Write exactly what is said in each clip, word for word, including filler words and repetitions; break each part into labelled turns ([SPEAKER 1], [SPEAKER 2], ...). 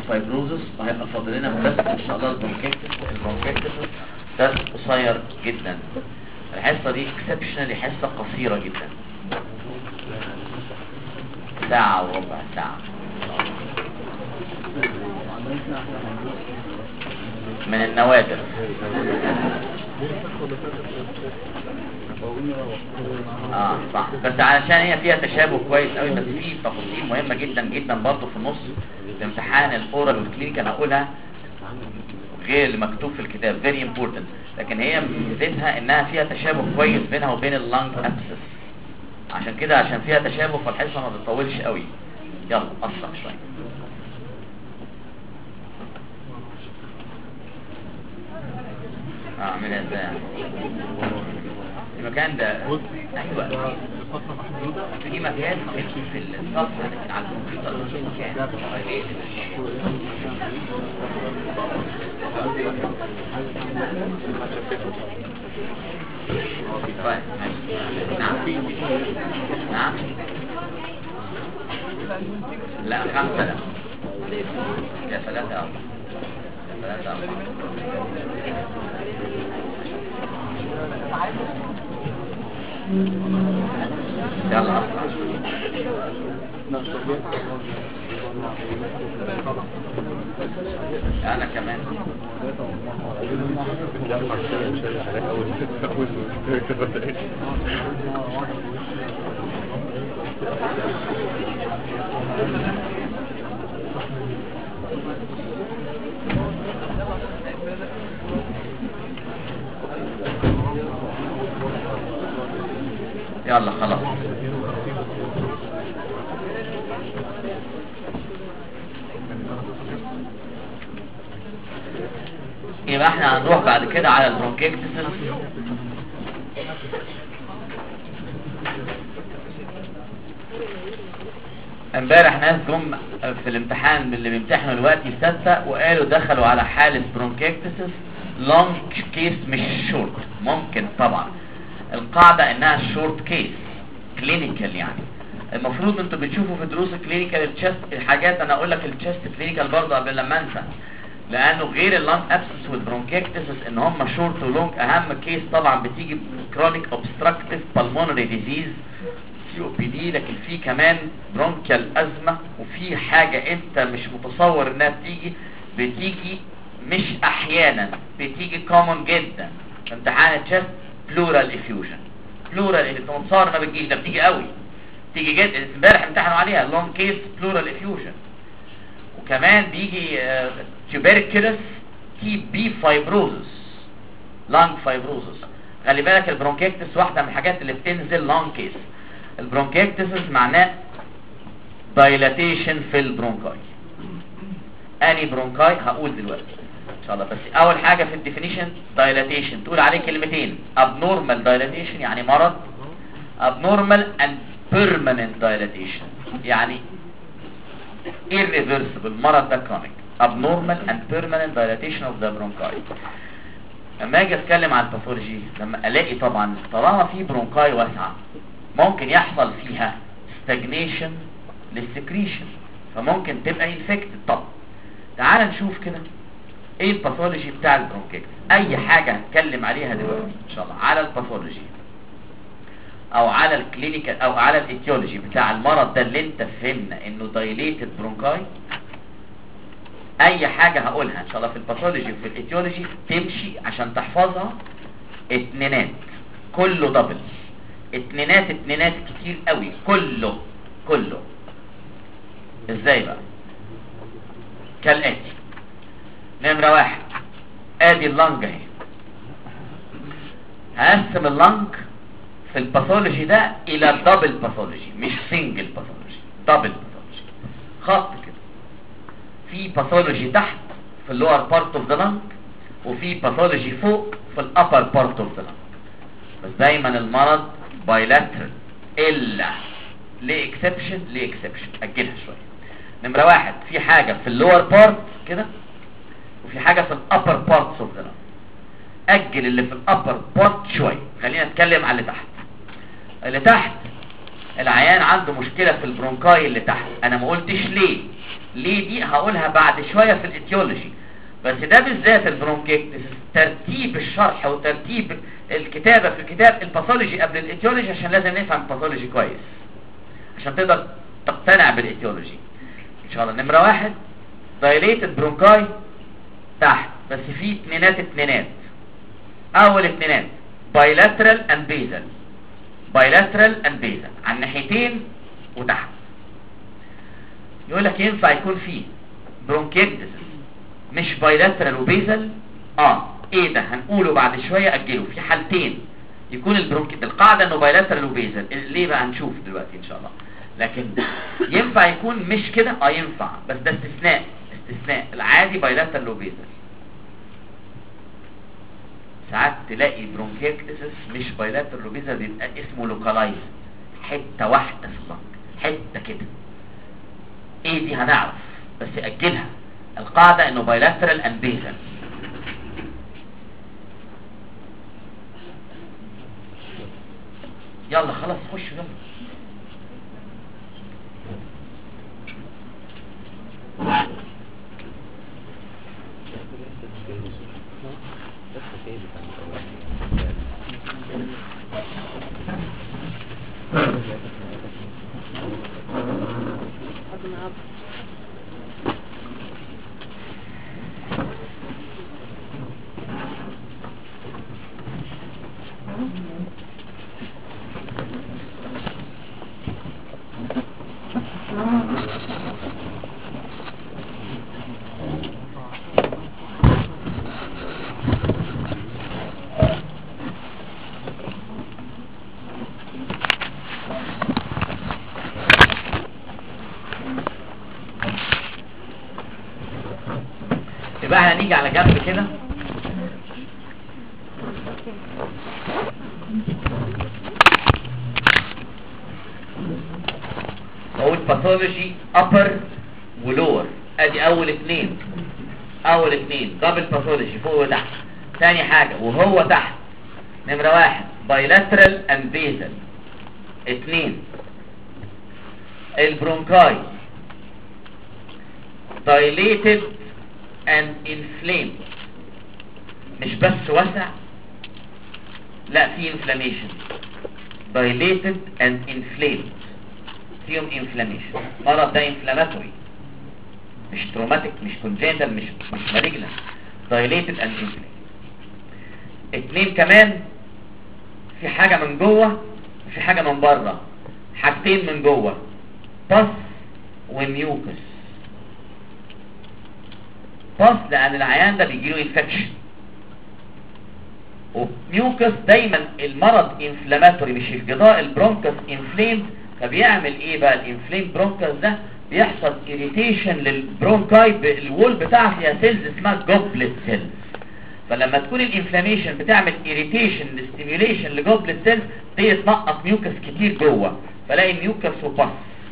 [SPEAKER 1] فايبروزس، وهيبقى فاضل لنا بس ان شاء الله البرونكيتس. البرونكيتس ده قصير جدا، الحصه دي اكسبشنالي حصه قصيره جدا، ساعه وربع ساعه من النوادر. اه صح، بس علشان هي فيها تشابه كويس قوي، بس في تفاصيل مهمه جدا جدا برضه في النص في امتحان الاورال والكلينيك انا هقولها غير اللي مكتوب في الكتاب، very important، لكن هي ميزتها انها فيها تشابه كويس بينها وبين اللانج ابسس، عشان كده عشان فيها تشابه فالحصه ما بتطولش قوي. يلا اسرع شويه. اه من ازاي المكان ده؟ ايوه
[SPEAKER 2] فترة محدودة
[SPEAKER 1] في مكان مكتوب في الصفحه لكن على الكمبيوتر مش مكان. طيب ماشي. نعم نعم لا خمسة لا يا ثلاثة أربعة ثلاثة أربعة. يلا أسرع. أنا كمان يلا خلاص. يبقى احنا هنروح بعد كده على البرونكيكتس. امبارح ناس جم في الامتحان اللي بيمتحنوا دلوقتي ستة وقالوا دخلوا على حالة برونكيكتس لونج كيس مش شورت. ممكن طبعا القاعدة انها شورت كيس كلينيكال، يعني المفروض انتوا بتشوفوا في دروس الكلينيكال التشست الحاجات. انا اقول لك التشست كلينيكال برضه قبل لما انسى، لانه غير اللونج ابسس والبرونكيكتس ان هم شورت ولونج. اهم كيس طبعا بتيجي كرونيك اوبستراكتيف بالمونري ديزيز سي او بي دي، لكن في كمان برونكيال ازمه، وفي حاجه انت مش متصور انها بتيجي بتيجي مش احيانا بتيجي كومون جدا في امتحان التشست، بلورال افيوجن. بلورال انت متصور ما بتجيش، ده بتيجي قوي، تيجي جدا. امبارح امتحنوا عليها لونج كيس بلورال افيوجن. وكمان بيجي تيوبركلوس تي بي فايبروزس لانج فايبروزس. خلي بالك البرونكيكتس واحده من الحاجات اللي بتنزل لانج كيس. البرونكيكتس معناه دايلاتيشن في البرونكاي. اني برونكاي هقول دلوقتي ان شاء الله، بس اول حاجه في الديفينيشن دايلاتيشن تقول عليه كلمتين: abnormal dilatation يعني مرض، abnormal and permanent dilatation يعني irreversible. مرض ده chronic. abnormal and permanent dilatation of the bronchi. لما اجي اتكلم عن الباثولوجي، لما الاقي طبعا طالما في برونكاي واسعه ممكن يحصل فيها stagnation للسكريشن، فممكن تبقى infected. طب تعال نشوف كده ايه الباثولوجي بتاع البرونكيكتس. اي حاجه هتكلم عليها دلوقتي ان شاء الله على الباثولوجي او على الكلينيكال او على الايتيولوجي بتاع المرض ده اللي انت فهمنا انه دايليتد برونكاي، اي حاجه هقولها ان شاء الله في الباثولوجي وفي الايتيولوجي تمشي عشان تحفظها اتنينات، كله دبل. اتنينات اتنينات كتير قوي، كله كله. ازاي بقى؟ كالاتي: نمرة واحد، ادي اللنج اهي. هقسم اللنج في الباثولوجي ده الى دبل باثولوجي، مش سنجل باثولوجي، دبل باثولوجي. خط كده، في باثولوجي تحت في اللور بارت اوف ذا لنج، وفي باثولوجي فوق في الابر بارت اوف ذا لنج. بس دايما المرض بايلاترال، الا ليه اكسبشن ليه اكسبشن اجلها شويه. نمره واحد، في حاجه في اللور بارت كده وفي حاجه في الابر بارت اوف ذا لنج. اجل اللي في الابر بارت شويه، خلينا نتكلم على اللي تحت. اللي تحت العيان عنده مشكله في البرونكاي اللي تحت. انا ما قلتش ليه، ليه دي هقولها بعد شويه في الاتيولوجي، بس ده بالذات البرونكيكتس ترتيب الشرح وترتيب الكتابه في الكتاب الباثولوجي قبل الاتيولوجي، عشان لازم نفهم الباثولوجي كويس عشان تقدر تقتنع بالاتيولوجي ان شاء الله. نمره واحد دايليتد برونكاي تحت، بس في اتنينات اتنينات. اول اتنينات بايلاترال اند بيزل، بايلاترال اند بيزل على الناحيتين وتحت. يقول لك ينفع يكون فيه برونكيكتس مش بايلاترال وبيزل؟ اه ايه ده هنقوله بعد شويه، اجله. في حالتين يكون البرونكيت القاعده انه بايلاترال وبيزل، ليه بقى هنشوف دلوقتي ان شاء الله. لكن ينفع يكون مش كده؟ اه ينفع، بس ده استثناء. استثناء العادي بايلاترال وبيزل. ساعات تلاقي برونكيكتس مش بايلاترال وبيزل بيبقى اسمه لوكالايز، حته واحده في اللنج، حته كده. ايه دي هنعرف، بس اجلها. القاعده انه بايلاترال اند بيزل. يلا خلاص خش يلا. يبقى احنا نيجي على جنب كده. اقول باثولوجي upper ولور. ادي اول اتنين، اول اتنين دبل باثولوجي فوق وتحت. تاني حاجة وهو تحت، نمرة واحد بايلاترال اند بيزل. اتنين البرونكاي dilated and inflamed، مش بس وسع، لا في inflammation. dilated and inflamed فيهم inflammation. مرض ده inflammatory مش traumatic مش congenital مش مش malignant. dilated and inflamed. اتنين كمان في حاجة من جوه وفي حاجة من بره. حاجتين من جوه pus وميوكس. pus لان العيان ده بيجيله infection، وميوكس دايما المرض انفلاماتوري مش الجدار البرونكس انفليمد. فبيعمل ايه بقى الانفليم برونكس ده؟ بيحصل اريتيشن للبرونكاي، الوول بتاعها فيها سيلز اسمها جوبلت سيلز. فلما تكون الانفلاميشن بتعمل اريتيشن لستيميوليشن لجوبلت سيلز دي تنقط ميوكس كتير جوه، فلاقي ميوكس وباس.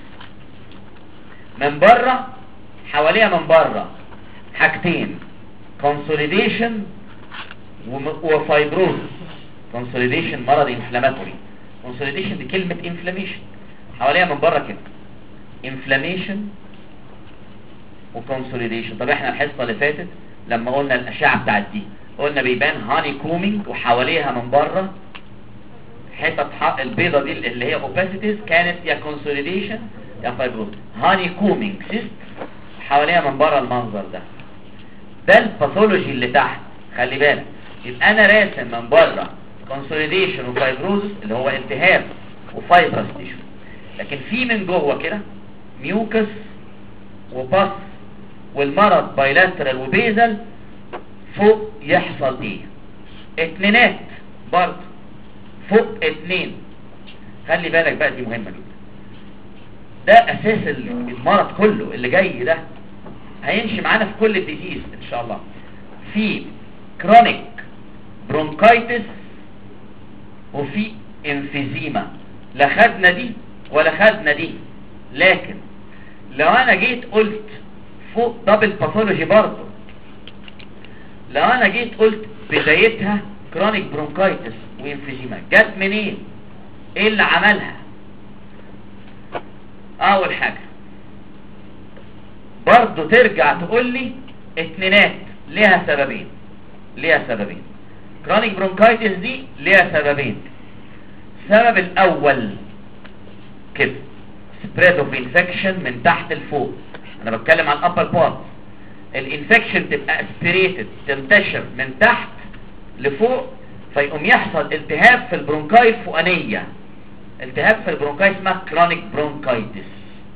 [SPEAKER 1] من بره حواليها من بره حاجتين كونسوليديشن وفايبروز. كونسوليديشن مرض انفلاماتوري، كونسوليديشن دي كلمة انفلاميشن. حواليها من بره كده انفلاميشن وكونسوليديشن. طب احنا الحصة اللي فاتت لما قلنا الاشعة بتاعت دي قلنا بيبان هاني كومينج، وحواليها من بره حتة البيضة دي اللي هي اوباسيتيز كانت يا كونسوليديشن يا فايبروز. هاني كومينج سيست حواليها من بره المنظر ده. ده الباثولوجي اللي تحت، خلي بالك. يبقى انا راسم من بره كونسوليديشن وفايبروزس اللي هو التهاب وفايبرس تيشو، لكن في من جوه كده ميوكس وباس والمرض بايلاترال وبيزل. فوق يحصل ايه؟ اتنينات برضه فوق اتنين. خلي بالك بقى دي مهمة جدا. ده اساس المرض كله اللي جاي ده، هيمشي معانا في كل الديزيز ان شاء الله. في كرونيك برونكايتس وفي انفيزيما. لا خدنا دي ولا خدنا دي، لكن لو انا جيت قلت فوق دبل باثولوجي برضه، لو انا جيت قلت بدايتها كرونيك برونكايتس وانفيزيما، جت منين؟ ايه اللي عملها؟ اول حاجة برضو ترجع تقول لي اتنينات ليها سببين ليها سببين كرونيك برونكايتس دي ليها سببين. السبب الاول كده spread of infection من تحت لفوق. انا بتكلم عن upper part. الانفكشن تبقى aspirated تنتشر من تحت لفوق فيقوم يحصل التهاب في البرونكاي الفوقانية. التهاب في البرونكاي اسمها كرونيك برونكايتس.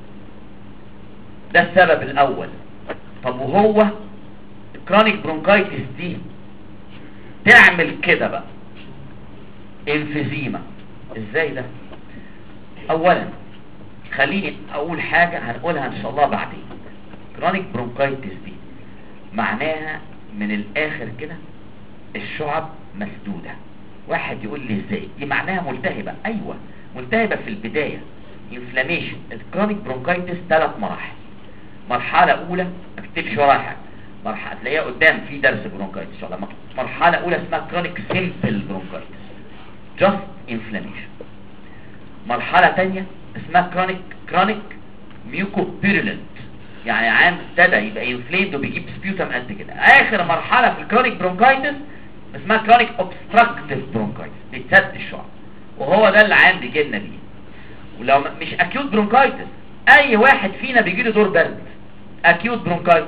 [SPEAKER 1] ده السبب الاول. طب وهو الكرونيك برونكايتس دي تعمل كده بقى انفيزيما ازاي ده؟ اولا خليني اقول حاجة هنقولها ان شاء الله بعدين. كرونيك برونكايتس دي معناها من الاخر كده الشعب مسدودة. واحد يقول لي ازاي؟ دي معناها ملتهبة. ايوه ملتهبة في البداية انفلاميشن. الكرونيك برونكايتس ثلاث مراحل. مرحلة اولى ما تكتبش وراها حاجة، مرحلة تلاقيها قدام في درس برونكايتس ان شاء الله. مرحلة اولى اسمها كرونيك سيمبل برونكايتس جاست انفلاميشن. مرحلة تانية اسمها كرونيك كرونيك ميوكوبيرولنت يعني عام ابتدى يبقى انفليمد وبيجيب سبيوتم قد كده. اخر مرحلة في الكرونيك برونكايتس اسمها كرونيك اوبستراكتيف برونكايتس بيتسد الشعب وهو ده اللي عام بيجي لنا بيه. ولو مش اكيوت برونكايتس اي واحد فينا بيجي له دور برد اكيوت برونكايتس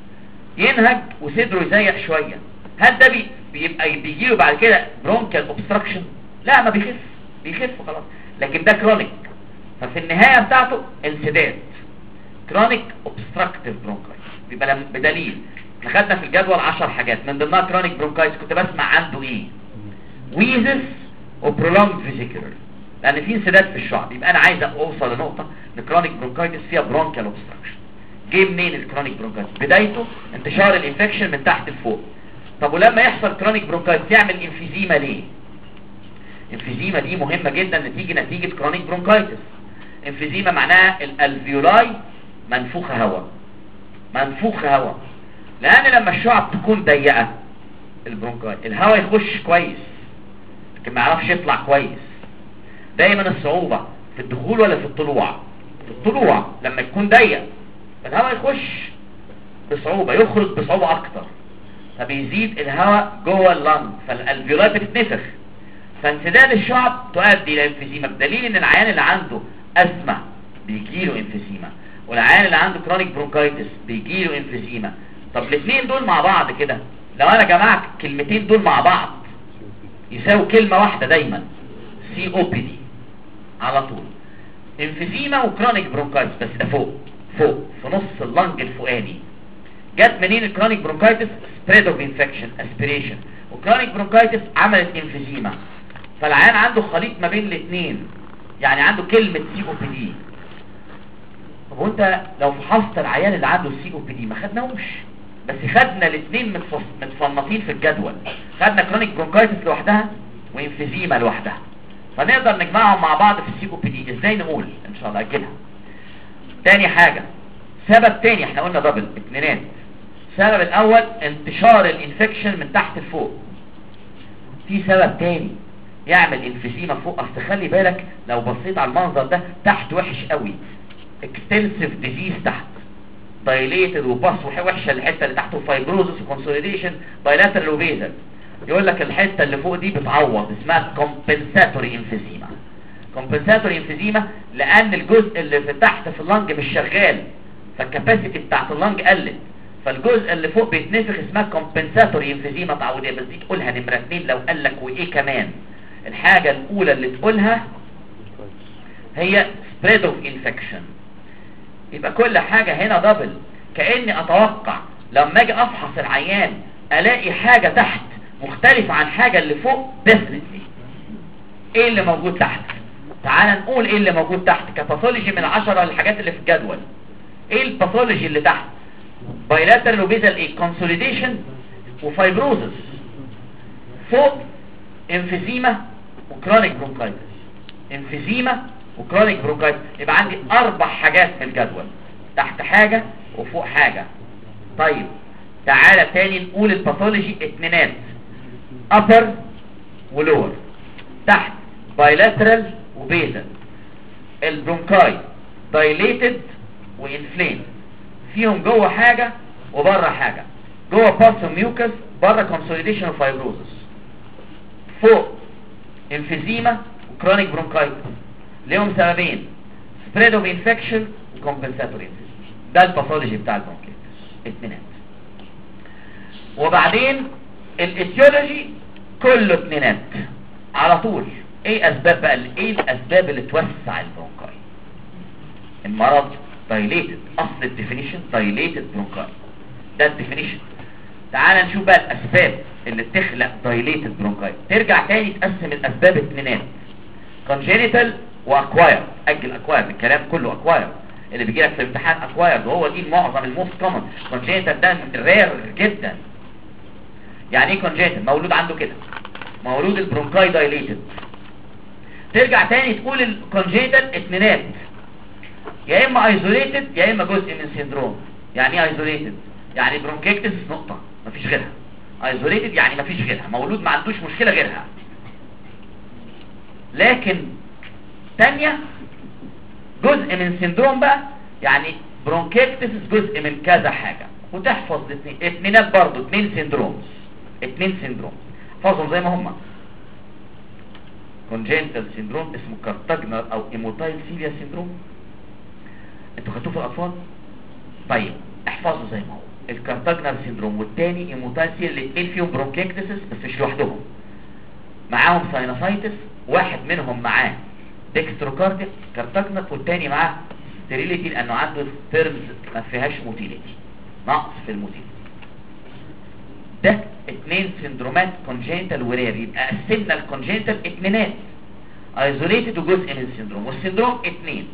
[SPEAKER 1] ينهج وصدره يزيق شوية، هل ده بي بيبقى بيجي له بعد كده برونكال اوبستراكشن؟ لا ما بيخف بيخف خلاص. لكن ده كرونيك ففي النهاية بتاعته انسداد كرونيك اوبستراكتيف برونكايتس. بيبقى لم... بدليل احنا خدنا في الجدول عشر حاجات من ضمنها كرونيك برونكايتس كنت بسمع عنده ايه؟ ويزس وبرولونج فيزيكولر لان في انسداد في الشعب. يبقى انا عايز اوصل لنقطة ان كرونيك برونكايتس فيها برونكال اوبستراكشن. جه منين الكرونيك برونكايتس؟ بدايته انتشار الانفكشن من تحت لفوق. طب ولما يحصل كرونيك برونكايتس يعمل انفيزيما ليه؟ انفيزيما دي مهمة جدا نتيجة نتيجة كرونيك برونكايتس. انفيزيما معناها الالفيولاي منفوخة هواء منفوخة هواء لان لما الشعب تكون ضيقة البرونكايت الهواء يخش كويس لكن ما يعرفش يطلع كويس. دايما الصعوبة في الدخول ولا في الطلوع؟ في الطلوع. لما يكون ضيق الهواء يخش بصعوبة يخرج بصعوبة اكتر فبيزيد الهواء جوه اللنج فالالفيولاي بتتنفخ فانسداد الشعب تؤدي الى انفيزيما. بدليل ان العيان اللي عنده اسمع بيجيله انفيزيما والعيان اللي عنده كرونيك برونكايتس بيجيله انفيزيما. طب الاثنين دول مع بعض كده لو انا جمعت الكلمتين دول مع بعض يساوي كلمة واحدة دايما سي او بي دي على طول. انفيزيما وكرونيك برونكايتس بس ده فوق فوق في نص اللنج الفوقاني. جت منين الكرونيك برونكايتس؟ سبريد اوف انفكشن اسبيريشن وكرونيك برونكايتس عملت انفيزيما. فالعيان عنده خليط ما بين الاثنين يعني عنده كلمة سي او بي دي. طب وانت لو فحصت العيان اللي عنده سي او بي دي ما خدناهوش بس خدنا الاثنين متفنطين في الجدول. خدنا كرونيك برونكايتس لوحدها وانفيزيما لوحدها فنقدر نجمعهم مع بعض في السي او بي دي. ازاي نقول ان شاء الله اجلها. تاني حاجة سبب تاني احنا قلنا دبل اتنينات. السبب الاول انتشار الانفكشن من تحت لفوق. في سبب تاني يعمل انفيزيما فوق. اصل خلي بالك لو بصيت على المنظر ده تحت وحش قوي اكستنسيف ديزيز تحت دايليتد وباص وحشه الحته اللي تحته فايبروزس وكونسوليديشن بايلاترال وبيزل. يقول لك الحته اللي فوق دي بتعوض اسمها كومبنساتوري انفيزيما. كومبنساتوري انفيزيما لان الجزء اللي في تحت في اللنج مش شغال فالكاباسيتي بتاعت اللنج قلت فالجزء اللي فوق بيتنفخ اسمها كومبنساتوري انفيزيما تعويضيه. بس دي تقولها نمره اتنين لو قال لك وايه كمان. الحاجه الاولى اللي تقولها هي spread of infection. يبقى كل حاجة هنا دبل. كأني اتوقع لما اجي افحص العيان الاقي حاجة تحت مختلفة عن حاجة اللي فوق definitely. ايه اللي موجود تحت؟ تعال نقول ايه اللي موجود تحت كباثولوجي من العشرة الحاجات اللي في الجدول. ايه الباثولوجي اللي تحت؟ بايلاترال وبيزل ايه؟ كونسوليديشن وفايبروزس. فوق انفيزيما وكرونيك برونكايتس. انفيزيما وكرونيك برونكايتس. يبقى عندي اربع حاجات في الجدول تحت حاجة وفوق حاجة. طيب تعالى تاني نقول الباثولوجي اتنينات upper ولور. تحت بايلاترال وبيزل. البرونكاي دايليتد وانفلين. فيهم جوه حاجة وبره حاجة. جوه بارسون ميوكس، بره كونسوليديشن وفايبروزس. فوق انفيزيما وكرونيك برونكايتس، ليهم سببين: سبريد اوف انفكشن وكومبنساتوري انفيزيما. ده الباثولوجي بتاع البرونكيتس اتنينات. وبعدين الاتيولوجي كله اتنينات على طول. ايه اسباب بقى ايه الاسباب اللي توسع البرونكاي؟ المرض دايليتد، اصل الديفينيشن دايليتد برونكاي، ده الديفينيشن. تعال نشوف بقى الاسباب اللي بتخلق دايليتد برونكاي. ترجع تاني تقسم الاسباب اتنينات: كونجينيتال واكواير. اجل اكواير، الكلام كله اكواير اللي بيجي لك في الامتحان اكواير، وهو دي معظم الموست كومن. كونجينيتال ده رير جدا. يعني ايه كونجينيتال؟ مولود عنده كده، مولود البرونكاي دايليتد. ترجع تاني تقول الكونجينيتال اتنينات، يا اما ايزوليتد يا اما جزء من سيندروم. يعني ايه ايزوليتد؟ يعني برونكيكتس نقطة مفيش غيرها. ايزوليتد يعني مفيش غيرها، مولود ما عندوش مشكلة غيرها. لكن تانية جزء من سيندروم بقى، يعني برونكيكتس جزء من كذا حاجة. وتحفظ الاثنين اتنينات برضو، اتنين سيندرومز، اتنين سيندروم حفظهم زي ما هما. كونجينيتال سيندروم اسمه كارتاجنر او ايموتايل سيليا سيندروم، انتوا خدتوه في الاطفال. طيب احفظوا زي ما هو الكارتاجنر سيندروم والتاني ايموتايل سيليا، الاثنين فيهم برونكيكتس بس مش لوحدهم، معاهم ساينوسايتس. واحد منهم معاه ديكستروكارديك كارتاجنر، والتاني معاه ستيريليتي لانه عنده سبيرمز ما فيهاش موتيليتي، نقص في الموتيليتي. ده اتنين سندرومات كونجينيتال ورير. يبقى قسمنا الكونجينيتال اتنينات، ايزوليتد وجزء من السندروم، والسندروم اتنين.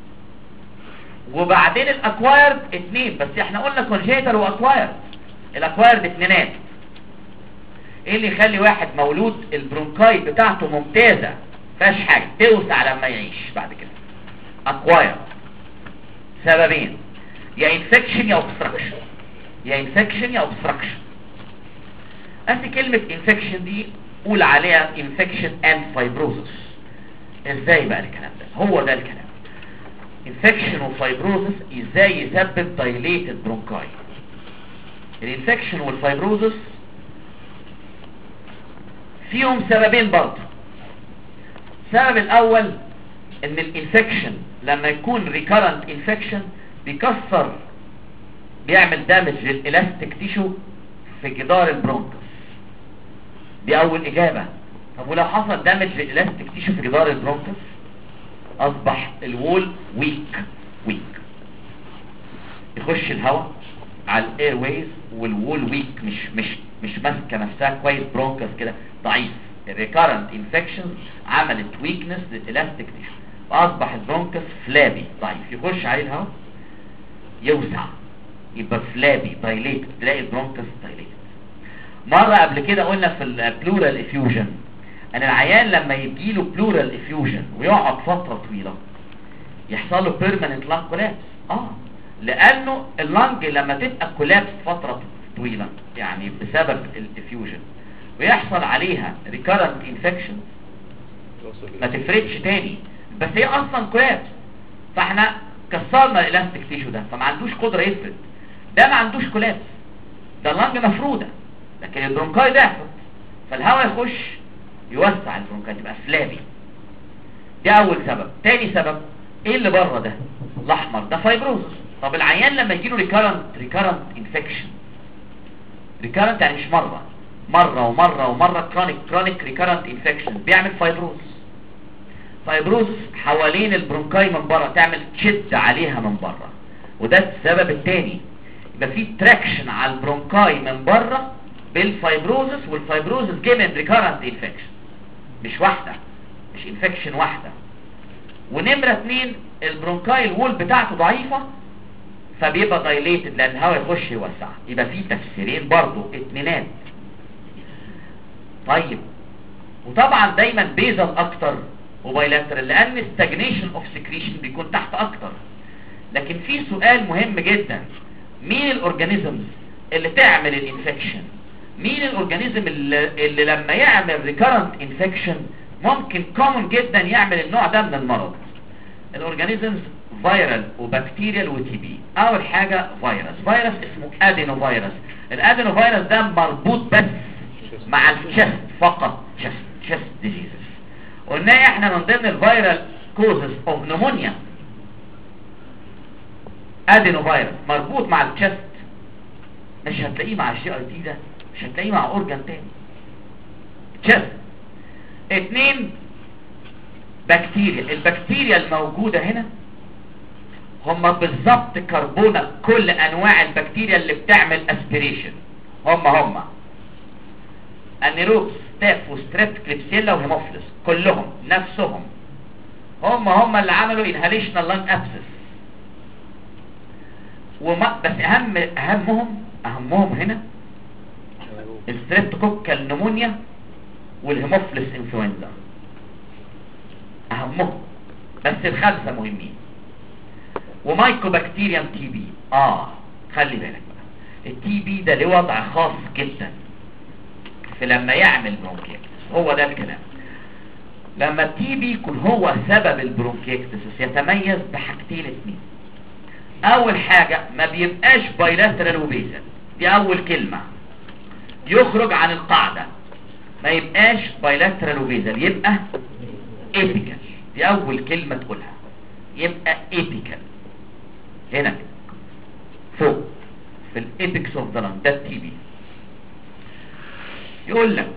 [SPEAKER 1] وبعدين الاكوايرد اتنين، بس احنا قلنا كونجينيتال واكوايرد. الاكوايرد اتنينات. ايه اللي يخلي واحد مولود البرونكاي بتاعته ممتازة فاش حاجة، توسع لما يعيش بعد كده؟ اكوايرد. سببين: يا انفكشن يا اوبستراكشن، يا انفكشن يا اوبستراكشن. أسي كلمة infection دي قول عليها infection and fibrosis. ازاي بقى الكلام ده؟ هو ده الكلام. infection و fibrosis ازاي يسبب dilated bronchi. الانفكشن والفايبروزس فيهم سببين برضه. السبب الاول ان الانفكشن لما يكون recurrent infection بيكسر، بيعمل دامج للالاستيك تيشو في جدار البرونكس. دي اول اجابة. طب ولو حصل دامج للالاستيك تيشو في جدار البرونكس اصبح الوول ويك ويك يخش الهواء على الاير ويز، والوول ويك مش مش مش ماسكه نفسها كويس، برونكس كده ضعيف. الريكارنت انفكشنز عملت ويكنس للالاستيك تيشو، واصبح البرونكس فلابي ضعيف، يخش عليه الهواء يوسع يبقى فلابي دايليت، تلاقي البرونكس دايليت. مرة قبل كده قلنا في البلورال افيوجن ان العيان لما يجيله بلورال افيوجن ويقعد فترة طويلة يحصل له بيرمننت لانج كولابس. اه لانه اللانج لما تبقى كولابس فترة طويلة يعني بسبب الافيوجن ويحصل عليها ريكارنت انفكشن ما تفرقش تاني، بس هي اصلا كولابس، فاحنا كسرنا الالاستيك تيشو ده فما عندوش قدرة يفرد. ده ما عندوش كولابس، ده اللانج مفرودة، لكن البرونكاي ضعفت فالهواء يخش يوسع البرونكاي تبقى فلابي. ده اول سبب. تاني سبب ايه اللي بره ده الاحمر ده؟ فايبروزس. طب العيان لما يجيله ريكارنت ريكارنت انفكشن، ريكارنت يعني مش مره مره ومره ومره، كرونيك كرونيك ريكارنت انفكشن بيعمل فايبروزس. فايبروزس حوالين البرونكاي من بره، تعمل تشد عليها من بره، وده السبب الثاني. يبقى في تراكشن على البرونكاي من بره بالفايبروزس، والفايبروزس جه من ريكارنت انفكشن، مش واحده، مش انفكشن واحده. ونمره اثنين البرونكاي الوول بتاعته ضعيفه فبيبقى دايليتد لان الهواء يخش يوسع. يبقى في تفسيرين برضو اتنينات. طيب وطبعا دايما بيزل اكتر وبايلاترال لان stagnation اوف سكريشن بيكون تحت اكتر. لكن في سؤال مهم جدا: مين الاورجانيزمز اللي تعمل الانفكشن؟ مين الاورجانيزم اللي, اللي لما يعمل ريكارنت انفكشن ممكن كومن جدا يعمل النوع ده من المرض؟ الاورجانيزمز فيرال وبكتيريال وتي بي. اول حاجه فيروس، فيروس اسمه ادينو فيروس. الادينو فيروس ده مربوط بس مع الشست فقط، شست شست ديزيزز. قلنا احنا من ضمن الفيرال كوزز اوف نمونيا ادينو فيروس مربوط مع الشست، مش هتلاقيه مع الجي اي تي، ده مش هتلاقيه مع اورجان تاني، شست. اتنين بكتيريا، البكتيريا الموجودة هنا هم بالظبط كربونة كل انواع البكتيريا اللي بتعمل اسبيريشن، هم هم انيروبس ستاف وستريبت كليبسيلا وهيموفيلس، كلهم نفسهم هم هم اللي عملوا انهاليشنال لانج ابسس. وما بس اهم اهمهم اهمهم هنا الستريبتوكوكال نمونيا والهيموفيلس انفلونزا، اهمهم، بس الخمسه مهمين. ومايكوبكتيريم تي بي، اه خلي بالك بقى، التي بي ده له وضع خاص جدا في لما يعمل برونكيتس. هو ده الكلام، لما التي بي يكون هو سبب البرونكيتس يتميز بحاجتين اتنين. اول حاجه ما بيبقاش بايلاترال وبيزل، دي اول كلمه، يخرج عن القاعده، ما يبقاش بايلاترال وبيزل، يبقى ايبيكال، دي اول كلمه تقولها، يبقى ايبيكال هنا فوق في الابيكس اوف ذا لانج، ده التي بي. يقول لك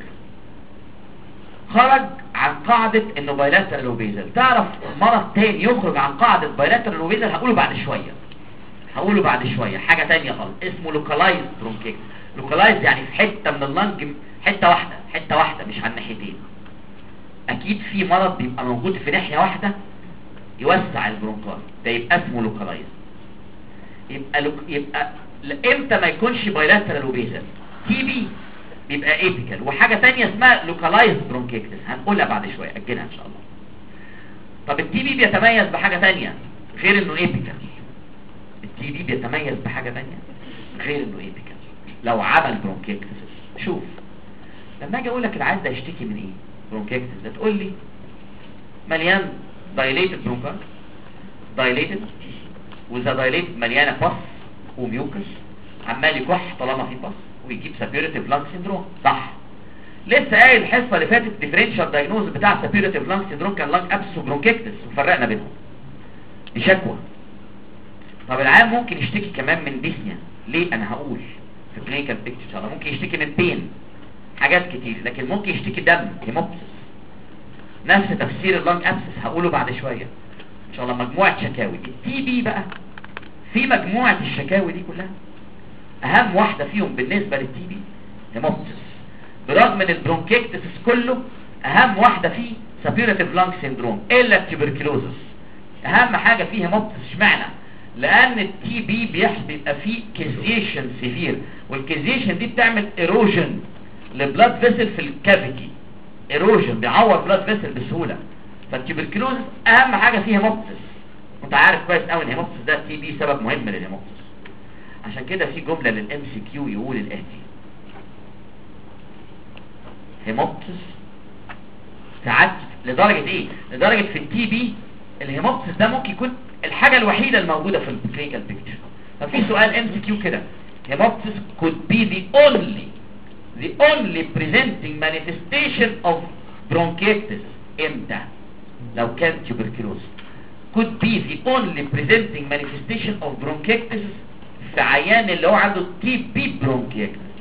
[SPEAKER 1] خرج عن قاعده انه بايلاترال وبيزل. تعرف مرض تاني يخرج عن قاعده بايلاترال وبيزل؟ هقوله بعد شويه، هقوله بعد شويه حاجه تانية خالص اسمه لوكالايز برونكيتس. لوكالايز يعني في حته من اللنج، حته واحده، حته واحده مش على الناحيتين. اكيد في مرض بيبقى موجود في ناحيه واحده يوسع البرونكاي، ده يبقى اسمه لوكالايز. يبقى لوك... يبقى امتى ما يكونش بايلاترال وبيزل؟ تي بي بيبقى ايبيكال. وحاجه تانية اسمها لوكالايز برونكيتس هنقولها بعد شويه، اجلها ان شاء الله. طب التي بي بيتميز بحاجه تانية غير انه ايبيكال. التي بي بيتميز بحاجه تانية غير انه ايبيكال لو عمل برونكيتس. شوف لما اجي اقول لك العيان ده يشتكي من ايه برونكيتس، ده تقول لي مليان دايليتد برونكاي، دايليتد واذا دايليتد مليانه باس وميوكس، عمال يكح طالما في باس، ويجيب سابيوريتيف لانج سيندروم. صح، لسه قايل الحصه اللي فاتت ديفرنشال دايجنوز بتاع سابيوريتيف لانج سيندروم كان لانج ابس وبرونكيتس وفرقنا بينهم، دي شكوى. طب العيان ممكن يشتكي كمان من ديسنيا، ليه؟ انا هقول في كلينيكال بيكتشر ان شاء الله. ممكن يشتكي من بين، حاجات كتير، لكن ممكن يشتكي دم، هيموبسس، نفس تفسير اللانج ابسس هقوله بعد شويه ان شاء الله. مجموعه شكاوي. التي بي بقى في مجموعه الشكاوي دي كلها اهم واحده فيهم بالنسبه للتي بي هيموبسس، برغم من البرونكيكتس كله اهم واحده فيه سابيوريتيف لانج سيندروم الا التوبركلوزس. اهم حاجه فيه هيموبسس. اشمعنى؟ لان التي بي بيبقى فيه كيزيشن سيفير، والكيزيشن دي بتعمل ايروجن لبلاد فيسل في الكافيتي، ايروجن بيعور بلاد فيسل بسهوله. فالتوبركلوزس اهم حاجه فيه هيموبسس. انت عارف كويس قوي ان الهيموبسس ده التي بي سبب مهم للهيموبسس. عشان كده في جمله للام سي كيو يقول الاتي: هيموبسس ساعات لدرجه ايه؟ لدرجه في التي بي الهيموبسس ده ممكن يكون الحاجه الوحيده الموجوده في الكلينيكال بيكتشر. ففي سؤال ام سي كيو كده: هيموبسس could be the only the only presenting manifestation of bronchitis امتى؟ لو كان tuberculosis. could be the only presenting manifestation of bronchitis في عيان اللي هو عنده تي بي bronchitis.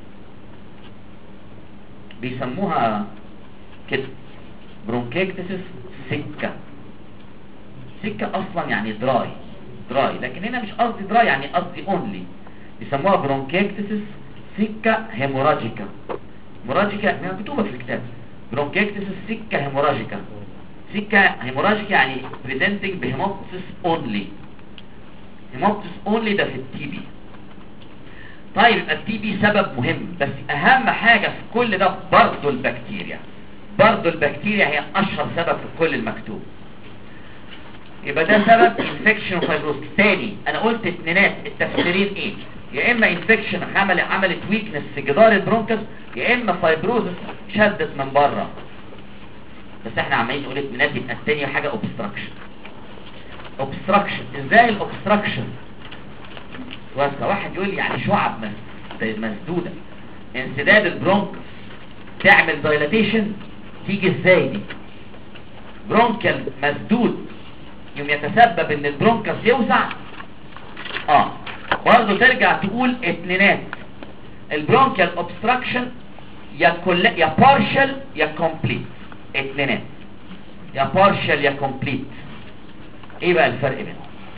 [SPEAKER 1] بيسموها كده bronchitis سكة. سكة اصلا يعني دراي دراي، لكن هنا مش قصدي دراي، يعني قصدي اونلي. بيسموها برونكيكتس سكة هيموراجيكا. هيموراجيكا ما مكتوبة في الكتاب، برونكيكتس سكة هيموراجيكا. سكة هيموراجيكا يعني بريزنتنج بهيموبسس اونلي. هيموبسس اونلي ده في التي بي. طيب يبقى التي بي سبب مهم، بس اهم حاجة في كل ده برضه البكتيريا. برضه البكتيريا هي اشهر سبب في كل المكتوب. يبقى ده سبب انفكشن وفايبروز. تاني انا قلت اتنينات، التفسيرين ايه؟ يا اما انفكشن عمل عملت ويكنس في جدار البرونكس، يا اما فايبروزس شدت من بره. بس احنا عمالين نقول اتنينات، يبقى التانية حاجه اوبستراكشن. obstruction. ازاي الاوبستراكشن؟ واسمع واحد يقول لي يعني شعب مس- مسدوده انسداد البرونكس تعمل دايلاتيشن، تيجي ازاي دي؟ برونكال مسدود يوم يتسبب ان البرونكس يوسع. اه برضه ترجع تقول اتنينات، البرونكال اوبستراكشن يا كل يا بارشل يا كومبليت، اتنينات يا بارشل يا كومبليت. ايه بقى الفرق بينهم؟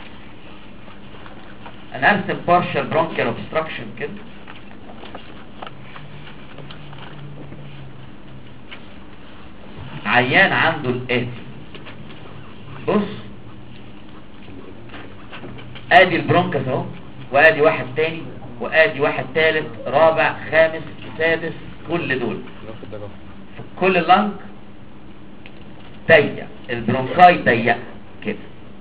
[SPEAKER 1] انا ارسم بارشل برونكال اوبستراكشن كده، عيان عنده الاتي، بص ادي البرونكس اهو، وادي واحد تاني، وادي واحد تالت رابع خامس سادس، كل دول كل اللنج ضيق، البرونكاي ضيق كده،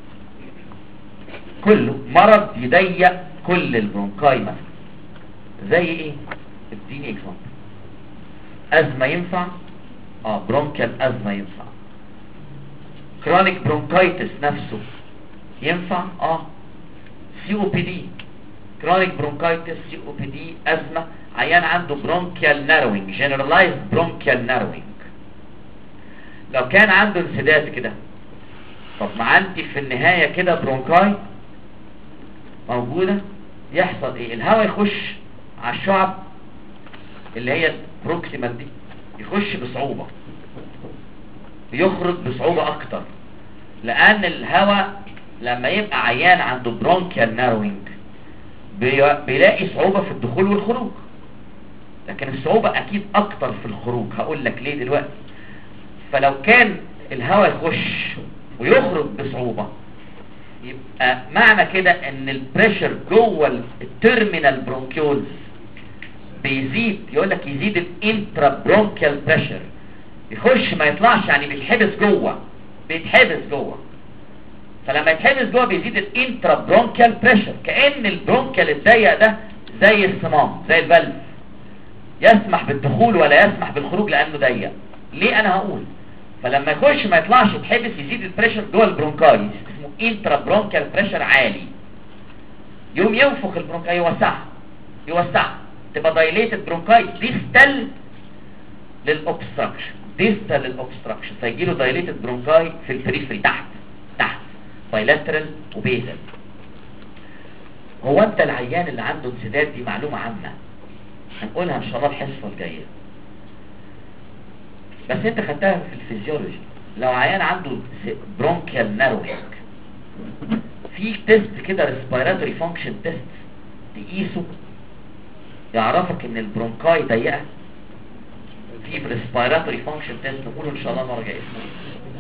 [SPEAKER 1] كله مرض يضيق كل البرونكاي. مثلا زي ايه؟ اديني اكزامبل. ازمه ينفع؟ اه برونكال ازمه ينفع. كرونيك برونكايتس نفسه ينفع؟ اه. سي او بي دي، كرونيك برونكايتس، سي او بي دي، ازمه، عيان عنده برونكيال ناروينج، جنرالايزد برونكيال ناروينج. لو كان عنده انسداد كده، طب ما عندي في النهايه كده برونكاي موجوده، يحصل ايه؟ الهواء يخش على الشعب اللي هي بروكسيمال دي، يخش بصعوبه، بيخرج بصعوبه اكتر، لان الهواء لما يبقى عيان عنده برونكيال ناروينج بيلاقي صعوبة في الدخول والخروج، لكن الصعوبة اكيد اكتر في الخروج. هقول لك ليه دلوقتي. فلو كان الهواء يخش ويخرج بصعوبة، يبقى معنى كده ان البريشر جوه التيرمينال برونكيولز بيزيد. يقول لك يزيد الانترا برونكيال بريشر، يخش ما يطلعش، يعني بيتحبس جوه، بيتحبس جوه. فلما يتحبس جوه بيزيد الانترا برونكيال بريشر، كأن البرونكيال الضيق ده زي الصمام، زي الفالف، يسمح بالدخول ولا يسمح بالخروج لانه ضيق. ليه؟ انا هقول. فلما يخش ما يطلعش، يتحبس، يزيد البريشر جوه البرونكاي، اسمه انترا برونكيال بريشر عالي، يوم ينفخ البرونكاي، يوسعها يوسعها تبقى دايليتد برونكاي ديستال للاوبستراكشن، ديستال للاوبستراكشن، فيجي له دايليتد برونكاي في البريفري تحت تحت بايلاترال وبيزل. هو انت العيان اللي عنده انسداد، دي معلومة عامة هنقولها ان شاء الله الحصة الجاية، بس انت خدتها في الفيزيولوجي. لو عيان عنده برونكيال ناروينج، في تيست كده ريسبيراتوري فانكشن تيست تقيسه يعرفك ان البرونكاي ضيقة. في ريسبيراتوري فانكشن تيست نقوله ان شاء الله المره الجايه اسمه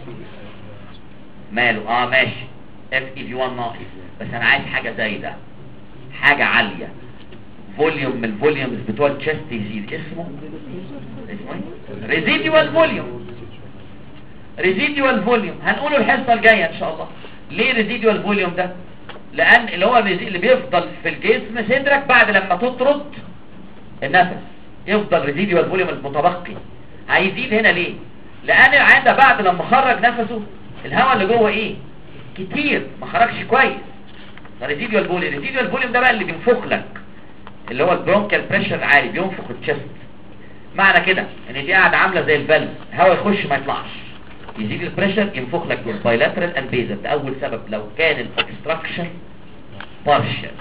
[SPEAKER 1] ماله. اه ماشي، اف اي في واحد ناقص، بس انا عايز حاجه زي ده، حاجه عاليه، فوليوم من الفوليومز بتوع التشست يزيد. اسمه اسمه ايه؟ ريزيديوال فوليوم. ريزيديوال فوليوم هنقوله الحصه الجايه ان شاء الله. ليه ريزيديوال فوليوم ده؟ لان اللي هو اللي بيفضل في الجسم صدرك بعد لما تطرد النفس، يفضل ريزيديوال فوليوم المتبقي. هيزيد هنا ليه؟ لان العيان ده بعد لما خرج نفسه، الهواء اللي جوه ايه؟ كتير، ما خرجش كويس. ريزيديوال فوليوم، ريزيديوال فوليوم ده بقى اللي بينفخ لك، اللي هو البرونكيال بريشر عالي، بينفخ التشست. معنى كده ان دي قاعده عامله زي الفالف، الهواء يخش ما يطلعش، يزيد البريشر، ينفخ لك جوه بايلاترال اند بيزل. ده اول سبب لو كان الاوبستراكشن بارشل.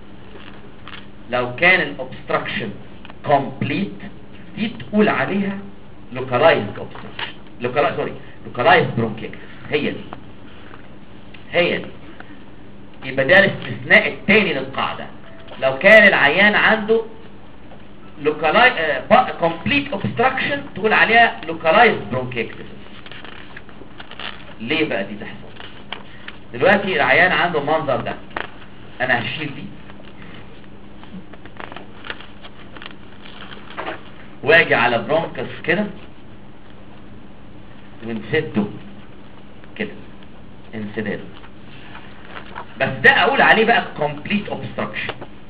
[SPEAKER 1] لو كان الاوبستراكشن كومبليت، دي تقول عليها لوكالايزد اوبستراكشن، لوكالايزد سوري لوكالايزد برونكيكتس. هي دي هي دي يبقى ده الاستثناء الثاني للقاعده. لو كان العيان عنده لوكالايز كومبليت اوبستراكشن، تقول عليها لوكالايزد برونكيكتس. ليه بقى دي تحصل؟ دلوقتي العيان عنده المنظر ده، انا هشيل دي واجي على برونكس كده ونسده كده، انسداد. بس ده اقول عليه بقى complete obstruction.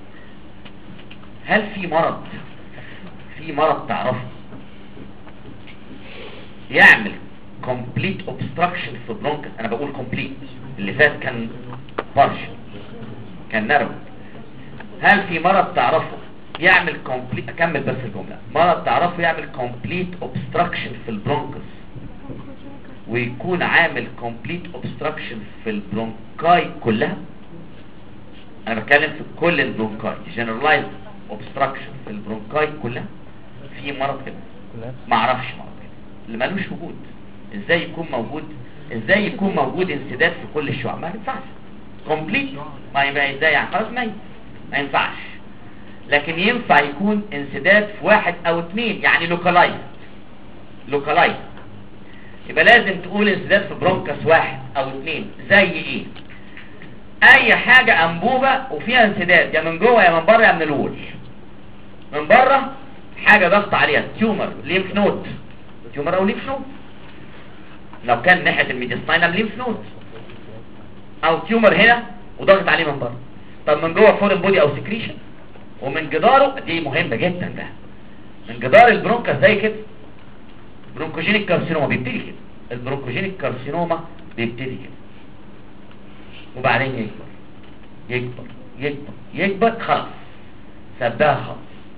[SPEAKER 1] هل في مرض في مرض تعرفه يعمل كومبليت اوبستراكشن في برونكس. انا بقول كومبليت، اللي فات كان بارشل، كان نرو. هل في مرض تعرفه يعمل كومبليت، اكمل بس الجمله، مرض تعرفه يعمل كومبليت اوبستراكشن في البرونكس ويكون عامل كومبليت اوبستراكشن في البرونكاي كلها؟ انا بتكلم في كل البرونكاي، جنرالايز اوبستراكشن في البرونكاي كلها. في مرض كده؟ ما اعرفش مرض كده اللي مالوش وجود. ازاي يكون موجود؟ ازاي يكون موجود انسداد في كل الشعب؟ ما ينفعش كومبليت، ما يبقى ازاي يعني؟ خلاص ما ما ينفعش. لكن ينفع يكون انسداد في واحد او اتنين، يعني لوكالايز. لوكالايز يبقى لازم تقول انسداد في برونكس واحد او اتنين. زي ايه؟ اي حاجة انبوبة وفيها انسداد، يا من جوه يا من بره يا من الوول. من بره حاجة ضغط عليها، تيومر، ليمف نود، تيومر او ليمف نود، لو كان ناحية الميديستاينم ليمف نود، او تيومر هنا وضغط عليه من بره. طب من جوه فورين بودي او سكريشن، ومن جداره، دي مهمة جدا ده، من جدار البرونكس زي كده برونكوجينيك كارسينوما بيبتدي كده. البرونكوجينيك كارسينوما بيبتدي كده وبعدين يكبر يكبر يكبر يكبر، خلاص سبها خالص.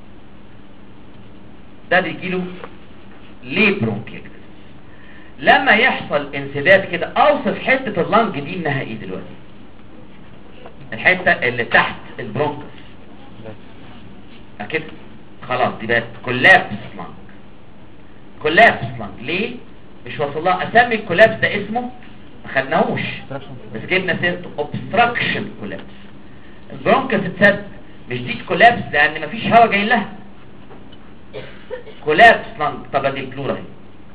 [SPEAKER 1] ده بيجيله ليه برونكيكتس. لما يحصل انسداد كده، اوصف حتة اللنج دي انها ايه دلوقتي؟ الحتة اللي تحت البرونكس كده، خلاص دي بقت كولابس لنج. كولابس لنج ليه؟ مش واصل لها. اسمي الكولابس ده اسمه، ما خدناهوش بس جبنا سيرته، اوبستراكشن كولابس. البرونكس اتسد، مش دي كولابس لان مفيش هواء جاي لها. كولابس لنج. طب ادي البلورا اهي،